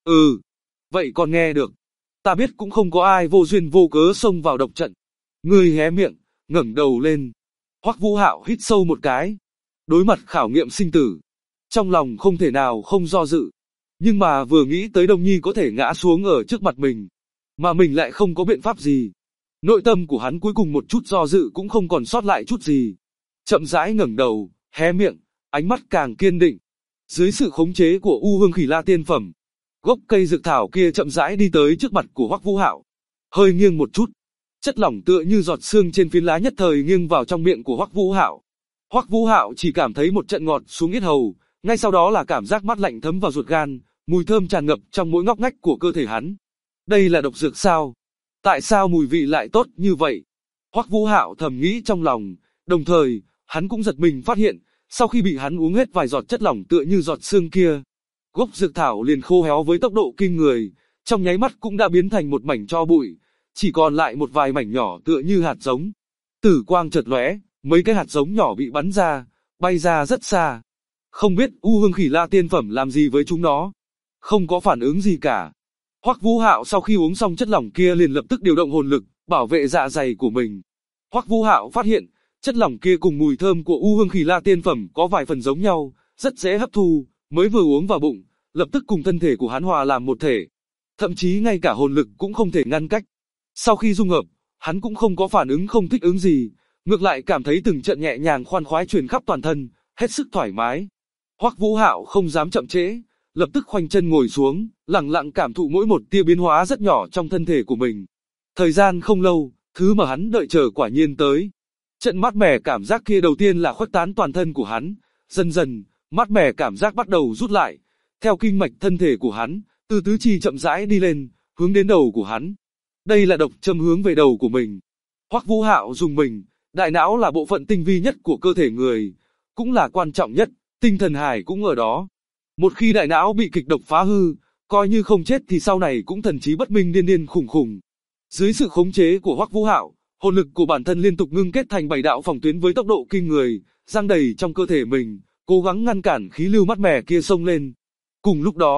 B: vậy còn nghe được. Ta biết cũng không có ai vô duyên vô cớ xông vào độc trận. Ngươi hé miệng, ngẩng đầu lên. Hoắc Vũ Hạo hít sâu một cái. Đối mặt khảo nghiệm sinh tử, trong lòng không thể nào không do dự. Nhưng mà vừa nghĩ tới Đông Nhi có thể ngã xuống ở trước mặt mình, mà mình lại không có biện pháp gì. Nội tâm của hắn cuối cùng một chút do dự cũng không còn sót lại chút gì. Chậm rãi ngẩng đầu, hé miệng, ánh mắt càng kiên định. Dưới sự khống chế của U Hương Khỉ La tiên phẩm, gốc cây dược thảo kia chậm rãi đi tới trước mặt của Hoắc Vũ Hạo. Hơi nghiêng một chút, chất lỏng tựa như giọt sương trên phiến lá nhất thời nghiêng vào trong miệng của Hoắc Vũ Hạo. Hoắc Vũ Hạo chỉ cảm thấy một trận ngọt xuống yết hầu, ngay sau đó là cảm giác mát lạnh thấm vào ruột gan, mùi thơm tràn ngập trong mỗi ngóc ngách của cơ thể hắn. Đây là độc dược sao? Tại sao mùi vị lại tốt như vậy? Hoắc Vũ Hạo thầm nghĩ trong lòng, đồng thời, hắn cũng giật mình phát hiện, sau khi bị hắn uống hết vài giọt chất lỏng tựa như giọt sương kia, gốc dược thảo liền khô héo với tốc độ kinh người, trong nháy mắt cũng đã biến thành một mảnh tro bụi, chỉ còn lại một vài mảnh nhỏ tựa như hạt giống. Tử quang chợt lóe, mấy cái hạt giống nhỏ bị bắn ra, bay ra rất xa. Không biết U Hương Khỉ La tiên phẩm làm gì với chúng nó. Không có phản ứng gì cả. Hoắc Vũ Hạo sau khi uống xong chất lỏng kia liền lập tức điều động hồn lực, bảo vệ dạ dày của mình. Hoắc Vũ Hạo phát hiện, chất lỏng kia cùng mùi thơm của U Hương Khỉ La tiên phẩm có vài phần giống nhau, rất dễ hấp thu, mới vừa uống vào bụng, lập tức cùng thân thể của hắn hòa làm một thể. Thậm chí ngay cả hồn lực cũng không thể ngăn cách. Sau khi dung hợp, hắn cũng không có phản ứng không thích ứng gì, ngược lại cảm thấy từng trận nhẹ nhàng khoan khoái truyền khắp toàn thân, hết sức thoải mái. Hoắc Vũ Hạo không dám chậm trễ, lập tức khoanh chân ngồi xuống, lặng lặng cảm thụ mỗi một tia biến hóa rất nhỏ trong thân thể của mình. Thời gian không lâu, thứ mà hắn đợi chờ quả nhiên tới. Trận mát mẻ cảm giác kia đầu tiên là khuếch tán toàn thân của hắn, dần dần, mát mẻ cảm giác bắt đầu rút lại, theo kinh mạch thân thể của hắn, từ tứ chi chậm rãi đi lên, hướng đến đầu của hắn. Đây là độc châm hướng về đầu của mình. Hoắc Vũ Hạo dùng mình, đại não là bộ phận tinh vi nhất của cơ thể người, cũng là quan trọng nhất, tinh thần hải cũng ở đó. Một khi đại não bị kịch độc phá hư, coi như không chết thì sau này cũng thần trí bất minh điên điên khủng khủng. Dưới sự khống chế của Hoắc Vũ Hạo, hồn lực của bản thân liên tục ngưng kết thành 7 đạo phòng tuyến với tốc độ kinh người, giăng đầy trong cơ thể mình, cố gắng ngăn cản khí lưu mát mẻ kia xông lên. Cùng lúc đó,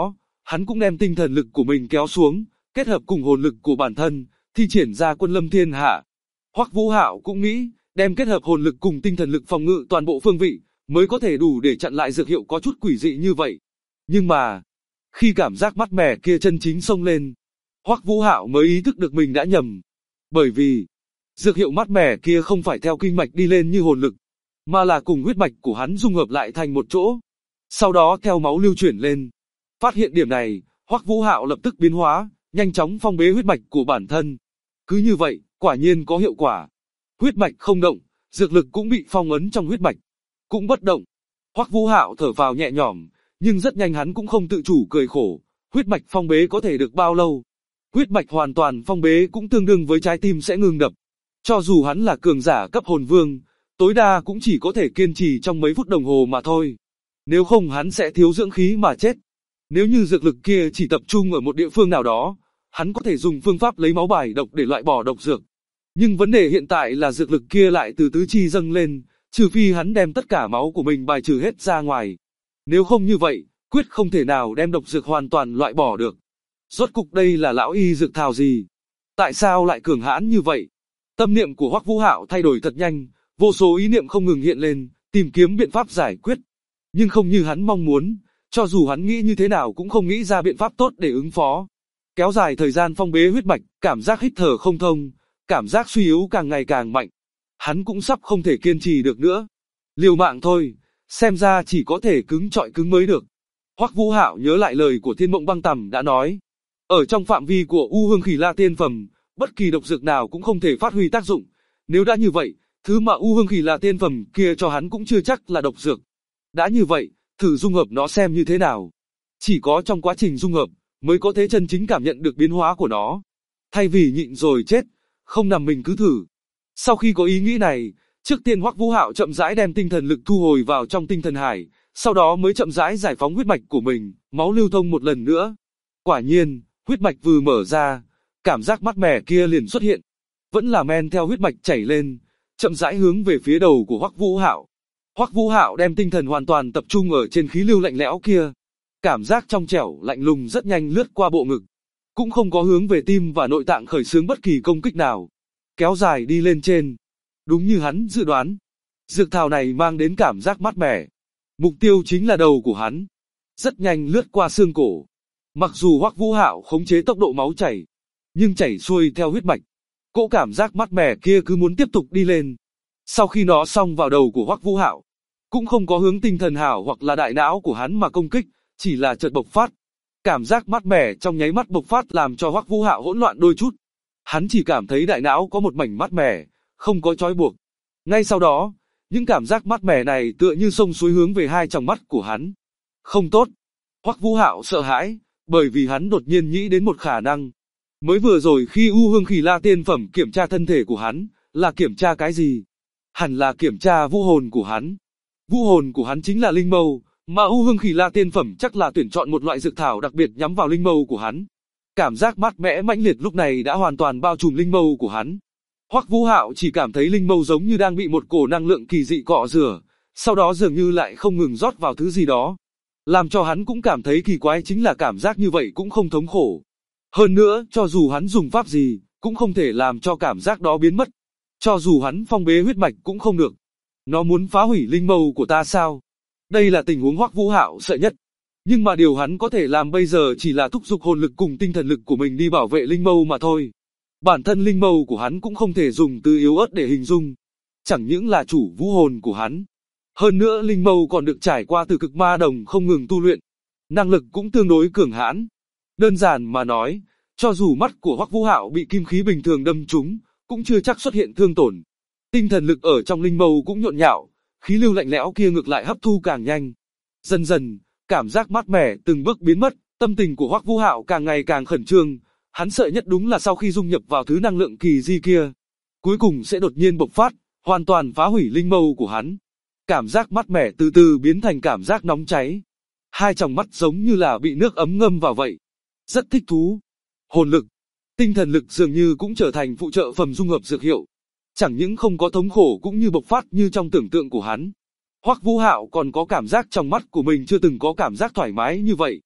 B: hắn cũng đem tinh thần lực của mình kéo xuống, kết hợp cùng hồn lực của bản thân, thi triển ra quân lâm thiên hạ. Hoắc Vũ Hạo cũng nghĩ, đem kết hợp hồn lực cùng tinh thần lực phòng ngự toàn bộ phương vị, mới có thể đủ để chặn lại dược hiệu có chút quỷ dị như vậy. Nhưng mà, khi cảm giác mát mẻ kia chân chính xông lên, Hoắc Vũ Hạo mới ý thức được mình đã nhầm. Bởi vì, dược hiệu mát mẻ kia không phải theo kinh mạch đi lên như hồn lực, mà là cùng huyết mạch của hắn dung hợp lại thành một chỗ. Sau đó theo máu lưu chuyển lên. Phát hiện điểm này, Hoắc Vũ Hạo lập tức biến hóa, nhanh chóng phong bế huyết mạch của bản thân. Cứ như vậy, quả nhiên có hiệu quả. Huyết mạch không động, dược lực cũng bị phong ấn trong huyết mạch, cũng bất động. Hoắc Vũ Hạo thở vào nhẹ nhõm, nhưng rất nhanh hắn cũng không tự chủ cười khổ. Huyết mạch phong bế có thể được bao lâu? Huyết mạch hoàn toàn phong bế cũng tương đương với trái tim sẽ ngừng đập. Cho dù hắn là cường giả cấp hồn vương, tối đa cũng chỉ có thể kiên trì trong mấy phút đồng hồ mà thôi. Nếu không hắn sẽ thiếu dưỡng khí mà chết. Nếu như dược lực kia chỉ tập trung ở một địa phương nào đó, hắn có thể dùng phương pháp lấy máu bài độc để loại bỏ độc dược. Nhưng vấn đề hiện tại là dược lực kia lại từ tứ chi dâng lên, trừ phi hắn đem tất cả máu của mình bài trừ hết ra ngoài. Nếu không như vậy, quyết không thể nào đem độc dược hoàn toàn loại bỏ được. Rốt cục đây là lão y dược thảo gì? Tại sao lại cường hãn như vậy? Tâm niệm của Hoắc Vũ Hạo thay đổi thật nhanh, vô số ý niệm không ngừng hiện lên, tìm kiếm biện pháp giải quyết. Nhưng không như hắn mong muốn, cho dù hắn nghĩ như thế nào cũng không nghĩ ra biện pháp tốt để ứng phó. Kéo dài thời gian phong bế huyết mạch, cảm giác hít thở không thông, cảm giác suy yếu càng ngày càng mạnh. Hắn cũng sắp không thể kiên trì được nữa. Liều mạng thôi, xem ra chỉ có thể cứng trọi cứng mới được. Hoắc Vũ Hạo nhớ lại lời của Thiên Mộng Băng Tầm đã nói. Ở trong phạm vi của U Hương Khỉ La Tiên Phẩm, bất kỳ độc dược nào cũng không thể phát huy tác dụng. Nếu đã như vậy, thứ mà U Hương Khỉ La Tiên Phẩm kia cho hắn cũng chưa chắc là độc dược. Đã như vậy, thử dung hợp nó xem như thế nào. Chỉ có trong quá trình dung hợp, mới có thể chân chính cảm nhận được biến hóa của nó. Thay vì nhịn rồi chết, không nằm mình cứ thử. Sau khi có ý nghĩ này, trước tiên Hoắc Vũ Hạo chậm rãi đem tinh thần lực thu hồi vào trong tinh thần hải, sau đó mới chậm rãi giải phóng huyết mạch của mình, máu lưu thông một lần nữa. Quả nhiên, huyết mạch vừa mở ra, cảm giác mát mẻ kia liền xuất hiện. Vẫn là men theo huyết mạch chảy lên, chậm rãi hướng về phía đầu của Hoắc Vũ Hạo. Hoắc Vũ Hạo đem tinh thần hoàn toàn tập trung ở trên khí lưu lạnh lẽo kia. Cảm giác trong trẻo lạnh lùng rất nhanh lướt qua bộ ngực, cũng không có hướng về tim và nội tạng khởi xướng bất kỳ công kích nào. Kéo dài đi lên trên. Đúng như hắn dự đoán, dược thảo này mang đến cảm giác mát mẻ. Mục tiêu chính là đầu của hắn. Rất nhanh lướt qua xương cổ. Mặc dù Hoắc Vũ Hạo khống chế tốc độ máu chảy, nhưng chảy xuôi theo huyết mạch. Cỗ cảm giác mát mẻ kia cứ muốn tiếp tục đi lên. Sau khi nó xong vào đầu của Hoắc Vũ Hạo, cũng không có hướng tinh thần hảo hoặc là đại não của hắn mà công kích, chỉ là chợt bộc phát. Cảm giác mát mẻ trong nháy mắt bộc phát làm cho Hoắc Vũ Hạo hỗn loạn đôi chút. Hắn chỉ cảm thấy đại não có một mảnh mát mẻ, không có trói buộc. Ngay sau đó, những cảm giác mát mẻ này tựa như sông suối hướng về hai tròng mắt của hắn. Không tốt. Hoắc Vũ Hạo sợ hãi, bởi vì hắn đột nhiên nghĩ đến một khả năng. Mới vừa rồi khi U Hương Khỉ La Tiên Phẩm kiểm tra thân thể của hắn, là kiểm tra cái gì? Hẳn là kiểm tra vũ hồn của hắn. Vũ hồn của hắn chính là linh mâu, mà U Hương Khỉ La Tiên Phẩm chắc là tuyển chọn một loại dược thảo đặc biệt nhắm vào linh mâu của hắn. Cảm giác mát mẻ mãnh liệt lúc này đã hoàn toàn bao trùm linh mâu của hắn. Hoắc Vũ Hạo chỉ cảm thấy linh mâu giống như đang bị một cổ năng lượng kỳ dị cọ rửa, sau đó dường như lại không ngừng rót vào thứ gì đó. Làm cho hắn cũng cảm thấy kỳ quái chính là cảm giác như vậy cũng không thống khổ. Hơn nữa, cho dù hắn dùng pháp gì, cũng không thể làm cho cảm giác đó biến mất. Cho dù hắn phong bế huyết mạch cũng không được. Nó muốn phá hủy linh mâu của ta sao? Đây là tình huống Hoắc Vũ Hạo sợ nhất. Nhưng mà điều hắn có thể làm bây giờ chỉ là thúc giục hồn lực cùng tinh thần lực của mình đi bảo vệ linh mâu mà thôi. Bản thân linh mâu của hắn cũng không thể dùng từ yếu ớt để hình dung. Chẳng những là chủ vũ hồn của hắn. Hơn nữa linh mâu còn được trải qua từ cực ma đồng không ngừng tu luyện. Năng lực cũng tương đối cường hãn. Đơn giản mà nói, cho dù mắt của Hoắc Vũ Hạo bị kim khí bình thường đâm trúng, cũng chưa chắc xuất hiện thương tổn. Tinh thần lực ở trong linh mâu cũng nhộn nhạo, khí lưu lạnh lẽo kia ngược lại hấp thu càng nhanh. Dần dần, cảm giác mát mẻ từng bước biến mất, tâm tình của Hoắc Vũ Hạo càng ngày càng khẩn trương. Hắn sợ nhất đúng là sau khi dung nhập vào thứ năng lượng kỳ di kia, cuối cùng sẽ đột nhiên bộc phát, hoàn toàn phá hủy linh mâu của hắn. Cảm giác mát mẻ từ từ biến thành cảm giác nóng cháy. Hai tròng mắt giống như là bị nước ấm ngâm vào vậy. Rất thích thú. Hồn lực, tinh thần lực dường như cũng trở thành phụ trợ phẩm dung hợp dược hiệu. Chẳng những không có thống khổ cũng như bộc phát như trong tưởng tượng của hắn. Hoắc Vũ Hạo còn có cảm giác trong mắt của mình chưa từng có cảm giác thoải mái như vậy.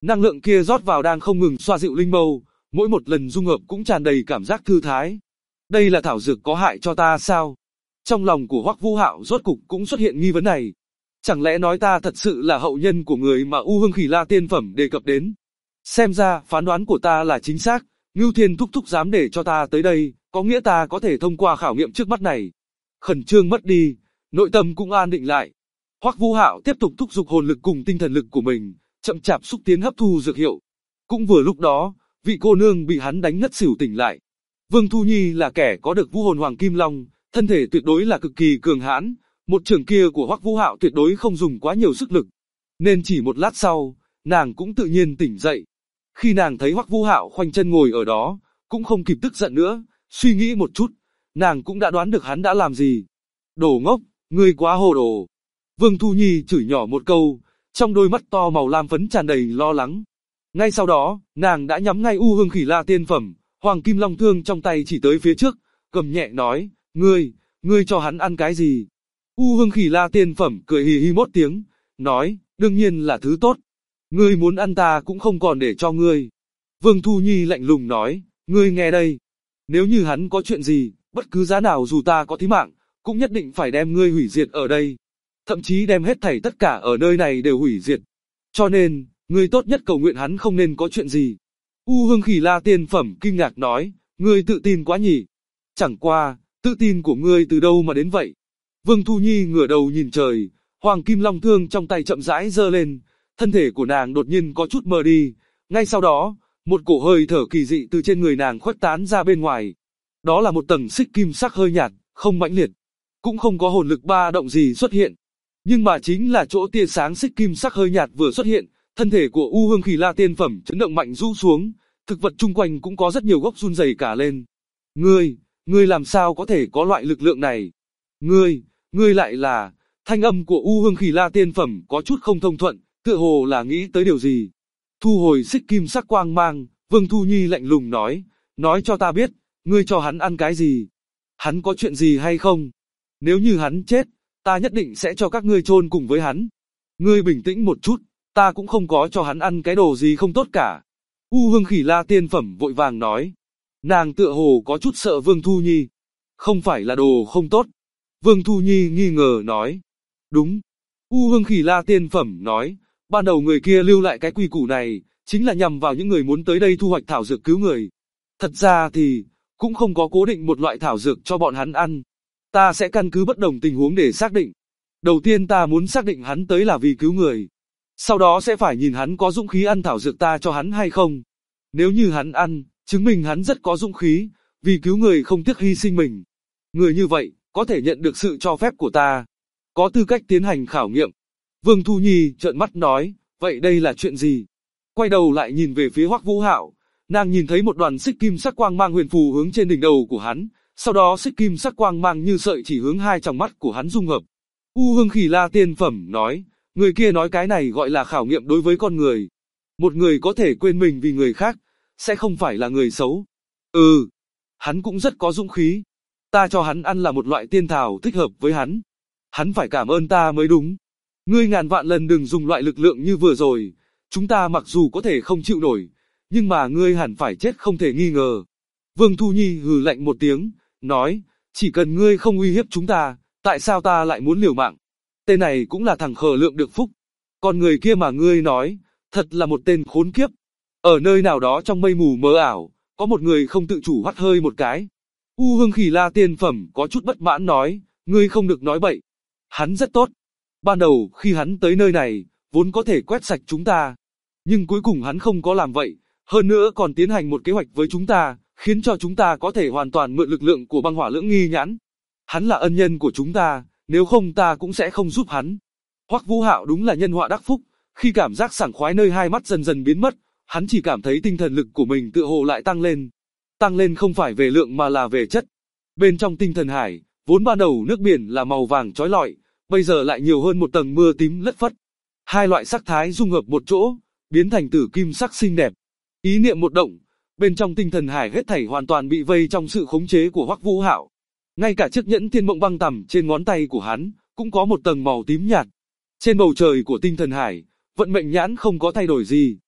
B: Năng lượng kia rót vào đang không ngừng xoa dịu linh mâu, mỗi một lần dung hợp cũng tràn đầy cảm giác thư thái. Đây là thảo dược có hại cho ta sao? Trong lòng của Hoắc Vũ Hạo rốt cục cũng xuất hiện nghi vấn này. Chẳng lẽ nói ta thật sự là hậu nhân của người mà U Hương Khỉ La tiên phẩm đề cập đến? Xem ra phán đoán của ta là chính xác, Ngưu Thiên thúc thúc dám để cho ta tới đây, có nghĩa ta có thể thông qua khảo nghiệm trước mắt này. Khẩn trương mất đi, nội tâm cũng an định lại. Hoắc Vũ Hạo tiếp tục thúc giục hồn lực cùng tinh thần lực của mình, chậm chạp xúc tiến hấp thu dược hiệu. Cũng vừa lúc đó, vị cô nương bị hắn đánh ngất xỉu tỉnh lại. Vương Thu Nhi là kẻ có được vũ hồn Hoàng Kim Long, thân thể tuyệt đối là cực kỳ cường hãn, một chưởng kia của Hoắc Vũ Hạo tuyệt đối không dùng quá nhiều sức lực, nên chỉ một lát sau, nàng cũng tự nhiên tỉnh dậy. Khi nàng thấy Hoắc Vũ Hạo khoanh chân ngồi ở đó, cũng không kịp tức giận nữa, suy nghĩ một chút, nàng cũng đã đoán được hắn đã làm gì. Đồ ngốc, ngươi quá hồ đồ. Vương Thu Nhi chửi nhỏ một câu, trong đôi mắt to màu lam phấn tràn đầy lo lắng. Ngay sau đó, nàng đã nhắm ngay U Hương Khỉ La tiên phẩm, Hoàng Kim Long thương trong tay chỉ tới phía trước, cầm nhẹ nói, ngươi cho hắn ăn cái gì? U Hương Khỉ La tiên phẩm cười hì hì một tiếng, nói, đương nhiên là thứ tốt. Ngươi muốn ăn ta cũng không còn để cho ngươi. Vương Thu Nhi lạnh lùng nói, ngươi nghe đây. Nếu như hắn có chuyện gì, bất cứ giá nào dù ta có thí mạng, cũng nhất định phải đem ngươi hủy diệt ở đây. Thậm chí đem hết thảy tất cả ở nơi này đều hủy diệt. Cho nên, ngươi tốt nhất cầu nguyện hắn không nên có chuyện gì. U Hương Khỉ La tiên phẩm kinh ngạc nói, ngươi tự tin quá nhỉ. Chẳng qua, tự tin của ngươi từ đâu mà đến vậy? Vương Thu Nhi ngửa đầu nhìn trời, Hoàng Kim Long thương trong tay chậm rãi giơ lên, thân thể của nàng đột nhiên có chút mờ đi, ngay sau đó, một cổ hơi thở kỳ dị từ trên người nàng khuếch tán ra bên ngoài. Đó là một tầng xích kim sắc hơi nhạt, không mãnh liệt, cũng không có hồn lực ba động gì xuất hiện. Nhưng mà chính là chỗ tia sáng xích kim sắc hơi nhạt vừa xuất hiện, thân thể của U Hương Khỉ La tiên phẩm chấn động mạnh rũ xuống, thực vật chung quanh cũng có rất nhiều gốc run rẩy cả lên. Ngươi làm sao có thể có loại lực lượng này? Ngươi lại là... Thanh âm của U Hương Khỉ La tiên phẩm có chút không thông thuận, tựa hồ là nghĩ tới điều gì. Thu hồi xích kim sắc quang mang, Vương Thu Nhi lạnh lùng nói cho ta biết, ngươi cho hắn ăn cái gì? Hắn có chuyện gì hay không? Nếu như hắn chết, ta nhất định sẽ cho các ngươi chôn cùng với hắn. Ngươi bình tĩnh một chút, ta cũng không có cho hắn ăn cái đồ gì không tốt cả. U Hương Khỉ La tiên phẩm vội vàng nói. Nàng tựa hồ có chút sợ Vương Thu Nhi. Không phải là đồ không tốt. Vương Thu Nhi nghi ngờ nói. Đúng. U Hương Khỉ La tiên phẩm nói. Ban đầu người kia lưu lại cái quy củ này, chính là nhằm vào những người muốn tới đây thu hoạch thảo dược cứu người. Thật ra thì, cũng không có cố định một loại thảo dược cho bọn hắn ăn. Ta sẽ căn cứ bất đồng tình huống để xác định. Đầu tiên ta muốn xác định hắn tới là vì cứu người. Sau đó sẽ phải nhìn hắn có dũng khí ăn thảo dược ta cho hắn hay không. Nếu như hắn ăn, chứng minh hắn rất có dũng khí, vì cứu người không tiếc hy sinh mình. Người như vậy, có thể nhận được sự cho phép của ta. Có tư cách tiến hành khảo nghiệm. Vương Thu Nhi trợn mắt nói, vậy đây là chuyện gì? Quay đầu lại nhìn về phía Hoắc Vũ Hạo, nàng nhìn thấy một đoàn xích kim sắc quang mang huyền phù hướng trên đỉnh đầu của hắn, sau đó xích kim sắc quang mang như sợi chỉ hướng hai tròng mắt của hắn dung hợp. U Hương Khỉ La tiên phẩm nói, người kia nói cái này gọi là khảo nghiệm đối với con người. Một người có thể quên mình vì người khác, sẽ không phải là người xấu. Hắn cũng rất có dũng khí. Ta cho hắn ăn là một loại tiên thảo thích hợp với hắn. Hắn phải cảm ơn ta mới đúng. Ngươi ngàn vạn lần đừng dùng loại lực lượng như vừa rồi. Chúng ta mặc dù có thể không chịu nổi, nhưng mà ngươi hẳn phải chết không thể nghi ngờ. Vương Thu Nhi hừ lạnh một tiếng, nói, chỉ cần ngươi không uy hiếp chúng ta, tại sao ta lại muốn liều mạng? Tên này cũng là thằng khờ lượng được phúc. Còn người kia mà ngươi nói, thật là một tên khốn kiếp. Ở nơi nào đó trong mây mù mờ ảo, có một người không tự chủ hắt hơi một cái. U Hương Khỉ La tiên phẩm có chút bất mãn nói, ngươi không được nói bậy. Hắn rất tốt. Ban đầu khi hắn tới nơi này, vốn có thể quét sạch chúng ta. Nhưng cuối cùng hắn không có làm vậy, hơn nữa còn tiến hành một kế hoạch với chúng ta, khiến cho chúng ta có thể hoàn toàn mượn lực lượng của băng hỏa lưỡng nghi nhãn. Hắn là ân nhân của chúng ta, nếu không ta cũng sẽ không giúp hắn. Hoắc Vũ Hạo đúng là nhân họa đắc phúc, khi cảm giác sảng khoái nơi hai mắt dần dần biến mất, hắn chỉ cảm thấy tinh thần lực của mình tựa hồ lại tăng lên. Tăng lên không phải về lượng mà là về chất. Bên trong tinh thần hải, vốn ban đầu nước biển là màu vàng chói lọi, bây giờ lại nhiều hơn một tầng mưa tím lất phất. Hai loại sắc thái dung hợp một chỗ, biến thành tử kim sắc xinh đẹp. Ý niệm một động, bên trong tinh thần hải hết thảy hoàn toàn bị vây trong sự khống chế của Hoắc Vũ Hạo. Ngay cả chiếc nhẫn thiên mộng băng tằm trên ngón tay của hắn, cũng có một tầng màu tím nhạt. Trên bầu trời của tinh thần hải, vận mệnh nhãn không có thay đổi gì.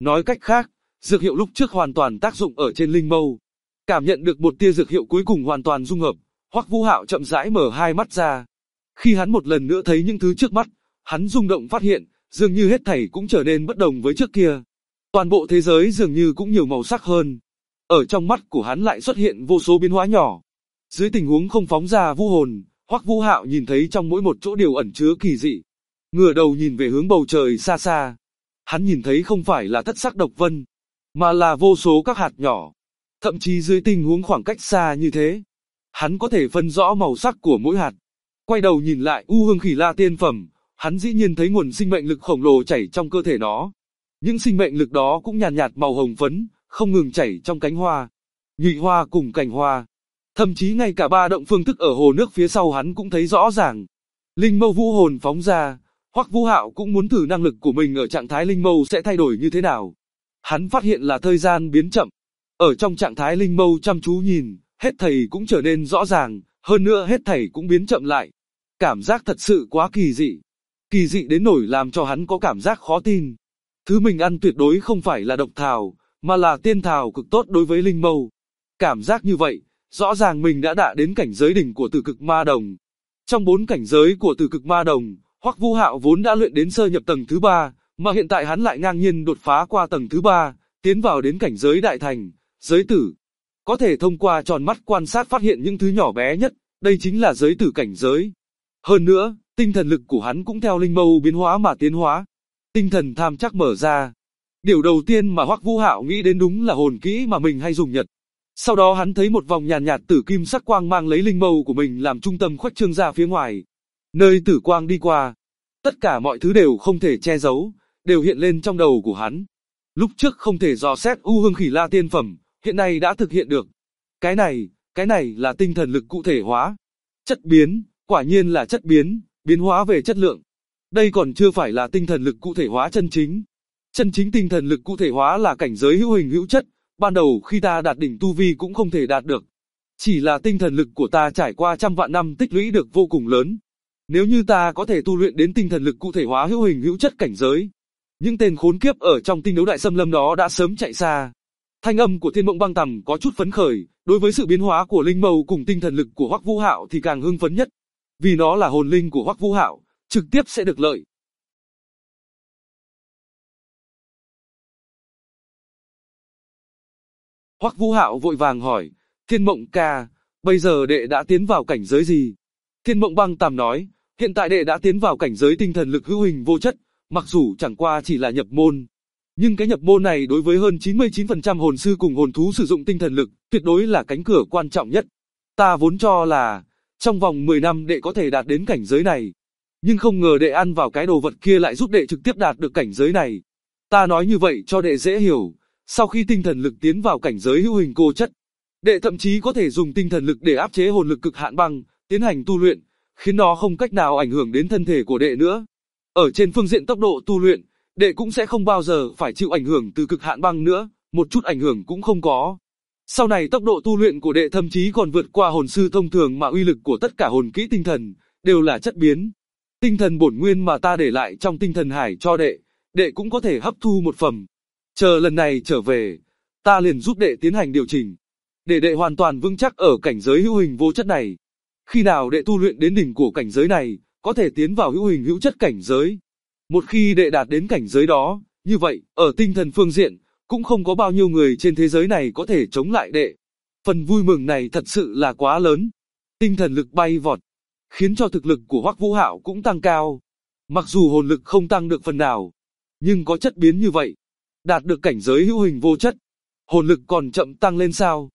B: Nói cách khác, dược hiệu lúc trước hoàn toàn tác dụng ở trên linh mâu. Cảm nhận được một tia dược hiệu cuối cùng hoàn toàn dung hợp, Hoắc Vũ Hạo chậm rãi mở hai mắt ra. Khi hắn một lần nữa thấy những thứ trước mắt, hắn rung động phát hiện, dường như hết thảy cũng trở nên bất đồng với trước kia. Toàn bộ thế giới dường như cũng nhiều màu sắc hơn. Ở trong mắt của hắn lại xuất hiện vô số biến hóa nhỏ. Dưới tình huống không phóng ra vũ hồn, Hoắc Vũ Hạo nhìn thấy trong mỗi một chỗ đều ẩn chứa kỳ dị. Ngửa đầu nhìn về hướng bầu trời xa xa. Hắn nhìn thấy không phải là thất sắc độc vân, mà là vô số các hạt nhỏ. Thậm chí dưới tình huống khoảng cách xa như thế, hắn có thể phân rõ màu sắc của mỗi hạt. Quay đầu nhìn lại U Hương Khỉ La tiên phẩm, hắn dĩ nhiên thấy nguồn sinh mệnh lực khổng lồ chảy trong cơ thể nó. Những sinh mệnh lực đó cũng nhàn nhạt màu hồng phấn, không ngừng chảy trong cánh hoa, nhụy hoa cùng cành hoa. Thậm chí ngay cả ba động phương thức ở hồ nước phía sau hắn cũng thấy rõ ràng. Linh mâu vũ hồn phóng ra, Hoắc Vũ Hạo cũng muốn thử năng lực của mình ở trạng thái linh mâu sẽ thay đổi như thế nào. Hắn phát hiện là thời gian biến chậm. Ở trong trạng thái linh mâu chăm chú nhìn, hết thảy cũng trở nên rõ ràng, hơn nữa hết thảy cũng biến chậm lại. Cảm giác thật sự quá kỳ dị. Kỳ dị đến nỗi làm cho hắn có cảm giác khó tin. Thứ mình ăn tuyệt đối không phải là độc thảo, mà là tiên thảo cực tốt đối với linh mâu. Cảm giác như vậy, rõ ràng mình đã đạt đến cảnh giới đỉnh của Tử Cực Ma Đồng. Trong 4 cảnh giới của Tử Cực Ma Đồng, Hoắc Vũ Hạo vốn đã luyện đến sơ nhập tầng thứ 3, mà hiện tại hắn lại ngang nhiên đột phá qua tầng thứ 3, tiến vào đến cảnh giới đại thành, giới tử. Có thể thông qua tròn mắt quan sát phát hiện những thứ nhỏ bé nhất, đây chính là giới tử cảnh giới. Hơn nữa, tinh thần lực của hắn cũng theo linh mâu biến hóa mà tiến hóa. Tinh thần tham chắc mở ra. Điều đầu tiên mà Hoắc Vũ Hạo nghĩ đến đúng là hồn kỹ mà mình hay dùng nhật. Sau đó hắn thấy một vòng nhàn nhạt tử kim sắc quang mang lấy linh mâu của mình làm trung tâm khuếch trương ra phía ngoài. Nơi tử quang đi qua, tất cả mọi thứ đều không thể che giấu, đều hiện lên trong đầu của hắn. Lúc trước không thể dò xét U Hương Khỉ La tiên phẩm, hiện nay đã thực hiện được. Cái này là tinh thần lực cụ thể hóa. Chất biến, quả nhiên là chất biến, biến hóa về chất lượng. Đây còn chưa phải là tinh thần lực cụ thể hóa chân chính. Chân chính tinh thần lực cụ thể hóa là cảnh giới hữu hình hữu chất, ban đầu khi ta đạt đỉnh tu vi cũng không thể đạt được. Chỉ là tinh thần lực của ta trải qua trăm vạn năm tích lũy được vô cùng lớn. Nếu như ta có thể tu luyện đến tinh thần lực cụ thể hóa hữu hình hữu chất cảnh giới, những tên khốn kiếp ở trong tinh đấu đại xâm lâm đó đã sớm chạy xa. Thanh âm của Thiên Mộng Băng Tầm có chút phấn khởi, đối với sự biến hóa của linh mâu cùng tinh thần lực của Hoắc Vũ Hạo thì càng hưng phấn nhất, vì nó là hồn linh của Hoắc Vũ Hạo, trực tiếp sẽ được lợi. Hoắc Vũ Hạo vội vàng hỏi, Thiên Mộng ca, bây giờ đệ đã tiến vào cảnh giới gì? Thiên Mộng Băng Tầm nói, hiện tại đệ đã tiến vào cảnh giới tinh thần lực hữu hình vô chất, mặc dù chẳng qua chỉ là nhập môn. Nhưng cái nhập môn này đối với hơn 99% hồn sư cùng hồn thú sử dụng tinh thần lực, tuyệt đối là cánh cửa quan trọng nhất. Ta vốn cho là, trong vòng 10 năm đệ có thể đạt đến cảnh giới này. Nhưng không ngờ đệ ăn vào cái đồ vật kia lại giúp đệ trực tiếp đạt được cảnh giới này. Ta nói như vậy cho đệ dễ hiểu, sau khi tinh thần lực tiến vào cảnh giới hữu hình cô chất, đệ thậm chí có thể dùng tinh thần lực để áp chế hồn lực cực hạn băng, tiến hành tu luyện, khiến nó không cách nào ảnh hưởng đến thân thể của đệ nữa. Ở trên phương diện tốc độ tu luyện, đệ cũng sẽ không bao giờ phải chịu ảnh hưởng từ cực hạn băng nữa, một chút ảnh hưởng cũng không có. Sau này tốc độ tu luyện của đệ thậm chí còn vượt qua hồn sư thông thường mà uy lực của tất cả hồn kỹ tinh thần, đều là chất biến. Tinh thần bổn nguyên mà ta để lại trong tinh thần hải cho đệ, đệ cũng có thể hấp thu một phần. Chờ lần này trở về, ta liền giúp đệ tiến hành điều chỉnh, để đệ hoàn toàn vững chắc ở cảnh giới hữu hình vô chất này. Khi nào đệ tu luyện đến đỉnh của cảnh giới này, có thể tiến vào hữu hình hữu chất cảnh giới. Một khi đệ đạt đến cảnh giới đó, như vậy, ở tinh thần phương diện, cũng không có bao nhiêu người trên thế giới này có thể chống lại đệ. Phần vui mừng này thật sự là quá lớn. Tinh thần lực bay vọt, khiến cho thực lực của Hoắc Vũ Hạo cũng tăng cao. Mặc dù hồn lực không tăng được phần nào, nhưng có chất biến như vậy, đạt được cảnh giới hữu hình vô chất, hồn lực còn chậm tăng lên sao?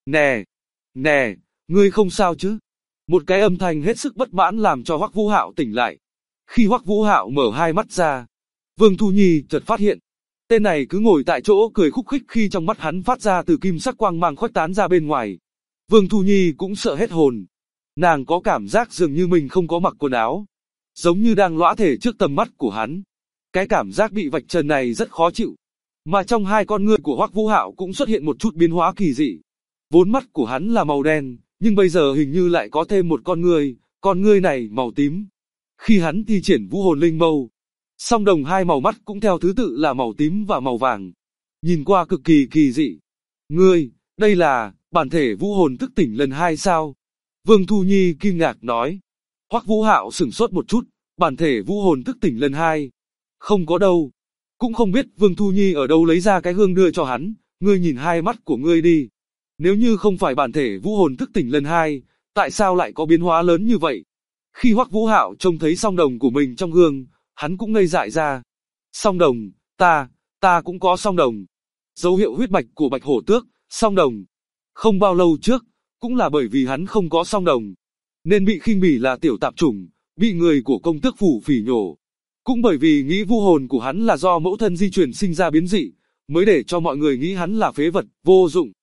B: Nè, ngươi không sao chứ? Một cái âm thanh hết sức bất mãn làm cho Hoắc Vũ Hạo tỉnh lại. Khi Hoắc Vũ Hạo mở hai mắt ra, Vương Thu Nhi chợt phát hiện, tên này cứ ngồi tại chỗ cười khúc khích khi trong mắt hắn phát ra từ kim sắc quang mang khuếch tán ra bên ngoài. Vương Thu Nhi cũng sợ hết hồn. Nàng có cảm giác dường như mình không có mặc quần áo, giống như đang lõa thể trước tầm mắt của hắn. Cái cảm giác bị vạch trần này rất khó chịu. Mà trong hai con ngươi của Hoắc Vũ Hạo cũng xuất hiện một chút biến hóa kỳ dị. Vốn mắt của hắn là màu đen, nhưng bây giờ hình như lại có thêm một con ngươi này màu tím. Khi hắn thi triển vũ hồn linh mâu, song đồng hai màu mắt cũng theo thứ tự là màu tím và màu vàng. nhìn qua cực kỳ kỳ dị. Ngươi, đây là bản thể vũ hồn thức tỉnh lần 2 sao? Vương Thu Nhi kinh ngạc nói. Hoắc Vũ Hạo sửng sốt một chút, bản thể vũ hồn thức tỉnh lần 2. Không có đâu. Cũng không biết Vương Thu Nhi ở đâu lấy ra cái hương đưa cho hắn, ngươi nhìn hai mắt của ngươi đi. Nếu như không phải bản thể vũ hồn thức tỉnh lần 2, tại sao lại có biến hóa lớn như vậy? Khi Hoắc Vũ Hạo trông thấy song đồng của mình trong gương, hắn cũng ngây dại ra. Song đồng, ta cũng có song đồng. Dấu hiệu huyết mạch của Bạch Hổ Tước, song đồng. Không bao lâu trước, cũng là bởi vì hắn không có song đồng, nên bị khinh bỉ là tiểu tạp chủng, bị người của công tước phủ phỉ nhổ. Cũng bởi vì nghĩ vũ hồn của hắn là do mẫu thân di truyền sinh ra biến dị, mới để cho mọi người nghĩ hắn là phế vật, vô dụng.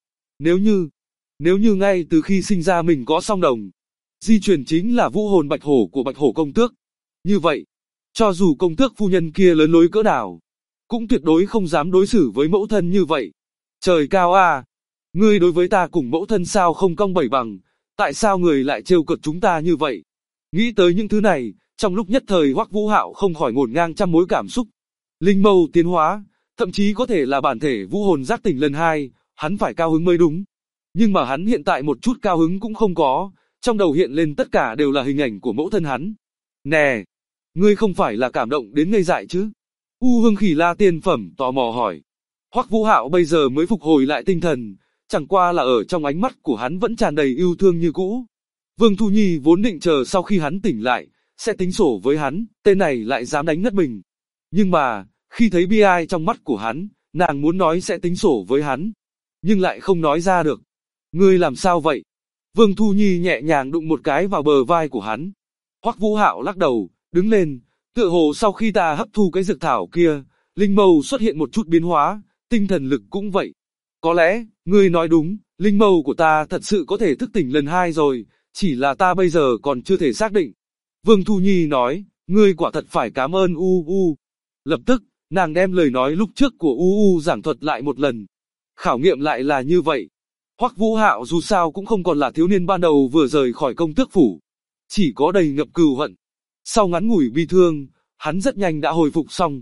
B: Nếu như ngay từ khi sinh ra mình có song đồng, di truyền chính là vũ hồn bạch hổ của Bạch Hổ công tước. Như vậy, cho dù công tước phu nhân kia lớn lối cỡ nào, cũng tuyệt đối không dám đối xử với mẫu thân như vậy. Trời cao à! Ngươi đối với ta cùng mẫu thân sao không công bảy bằng, tại sao người lại trêu cợt chúng ta như vậy? Nghĩ tới những thứ này, trong lúc nhất thời Hoắc Vũ Hạo không khỏi ngổn ngang trăm mối cảm xúc. Linh mâu tiến hóa, thậm chí có thể là bản thể vũ hồn giác tỉnh lần 2, hắn phải cao hứng mới đúng. Nhưng mà hắn hiện tại một chút cao hứng cũng không có, trong đầu hiện lên tất cả đều là hình ảnh của mẫu thân hắn. Nè, ngươi không phải là cảm động đến ngây dại chứ? U Hương Khỉ La tiên phẩm tò mò hỏi. Hoắc Vũ Hạo bây giờ mới phục hồi lại tinh thần, chẳng qua là ở trong ánh mắt của hắn vẫn tràn đầy yêu thương như cũ. Vương Thu Nhi vốn định chờ sau khi hắn tỉnh lại, sẽ tính sổ với hắn, tên này lại dám đánh ngất mình. Nhưng mà, khi thấy bi ai trong mắt của hắn, nàng muốn nói sẽ tính sổ với hắn, nhưng lại không nói ra được. Ngươi làm sao vậy? Vương Thu Nhi nhẹ nhàng đụng một cái vào bờ vai của hắn. Hoắc Vũ Hạo lắc đầu, đứng lên, tựa hồ sau khi ta hấp thu cái dược thảo kia, linh mâu xuất hiện một chút biến hóa, tinh thần lực cũng vậy. Có lẽ, ngươi nói đúng, linh mâu của ta thật sự có thể thức tỉnh lần 2 rồi, chỉ là ta bây giờ còn chưa thể xác định. Vương Thu Nhi nói, ngươi quả thật phải cảm ơn U. Lập tức, nàng đem lời nói lúc trước của U giảng thuật lại một lần. Khảo nghiệm lại là như vậy. Hoắc Vũ Hạo dù sao cũng không còn là thiếu niên ban đầu vừa rời khỏi công tước phủ, chỉ có đầy ngập cừu hận. Sau ngắn ngủi bi thương, hắn rất nhanh đã hồi phục xong.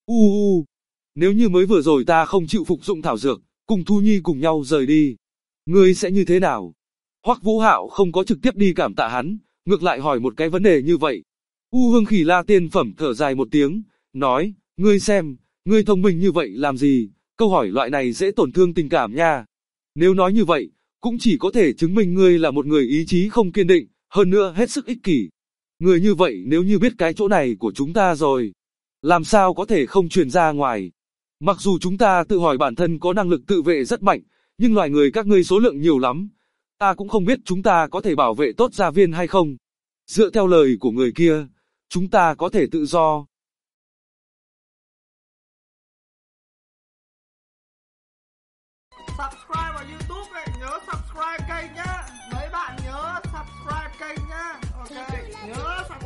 B: Nếu như mới vừa rồi ta không chịu phục dụng thảo dược, cùng Thu Nhi cùng nhau rời đi, ngươi sẽ như thế nào? Hoắc Vũ Hạo không có trực tiếp đi cảm tạ hắn, ngược lại hỏi một cái vấn đề như vậy. U Hương Khỉ La tiên phẩm thở dài một tiếng, nói, ngươi xem, ngươi thông minh như vậy làm gì, câu hỏi loại này dễ tổn thương tình cảm nha. Nếu nói như vậy, cũng chỉ có thể chứng minh ngươi là một người ý chí không kiên định, hơn nữa hết sức ích kỷ. Người như vậy nếu như biết cái chỗ này của chúng ta rồi, làm sao có thể không truyền ra ngoài. Mặc dù chúng ta tự hỏi bản thân có năng lực tự vệ rất mạnh, nhưng loài người các ngươi số lượng nhiều lắm. Ta cũng không biết chúng ta có thể bảo vệ tốt gia viên hay không. Dựa theo lời của người kia, chúng ta có thể tự do.
A: Subscribe vào YouTube này, nhớ subscribe kênh nhá. Mấy bạn nhớ subscribe kênh nhá. Ok, nhớ subscribe.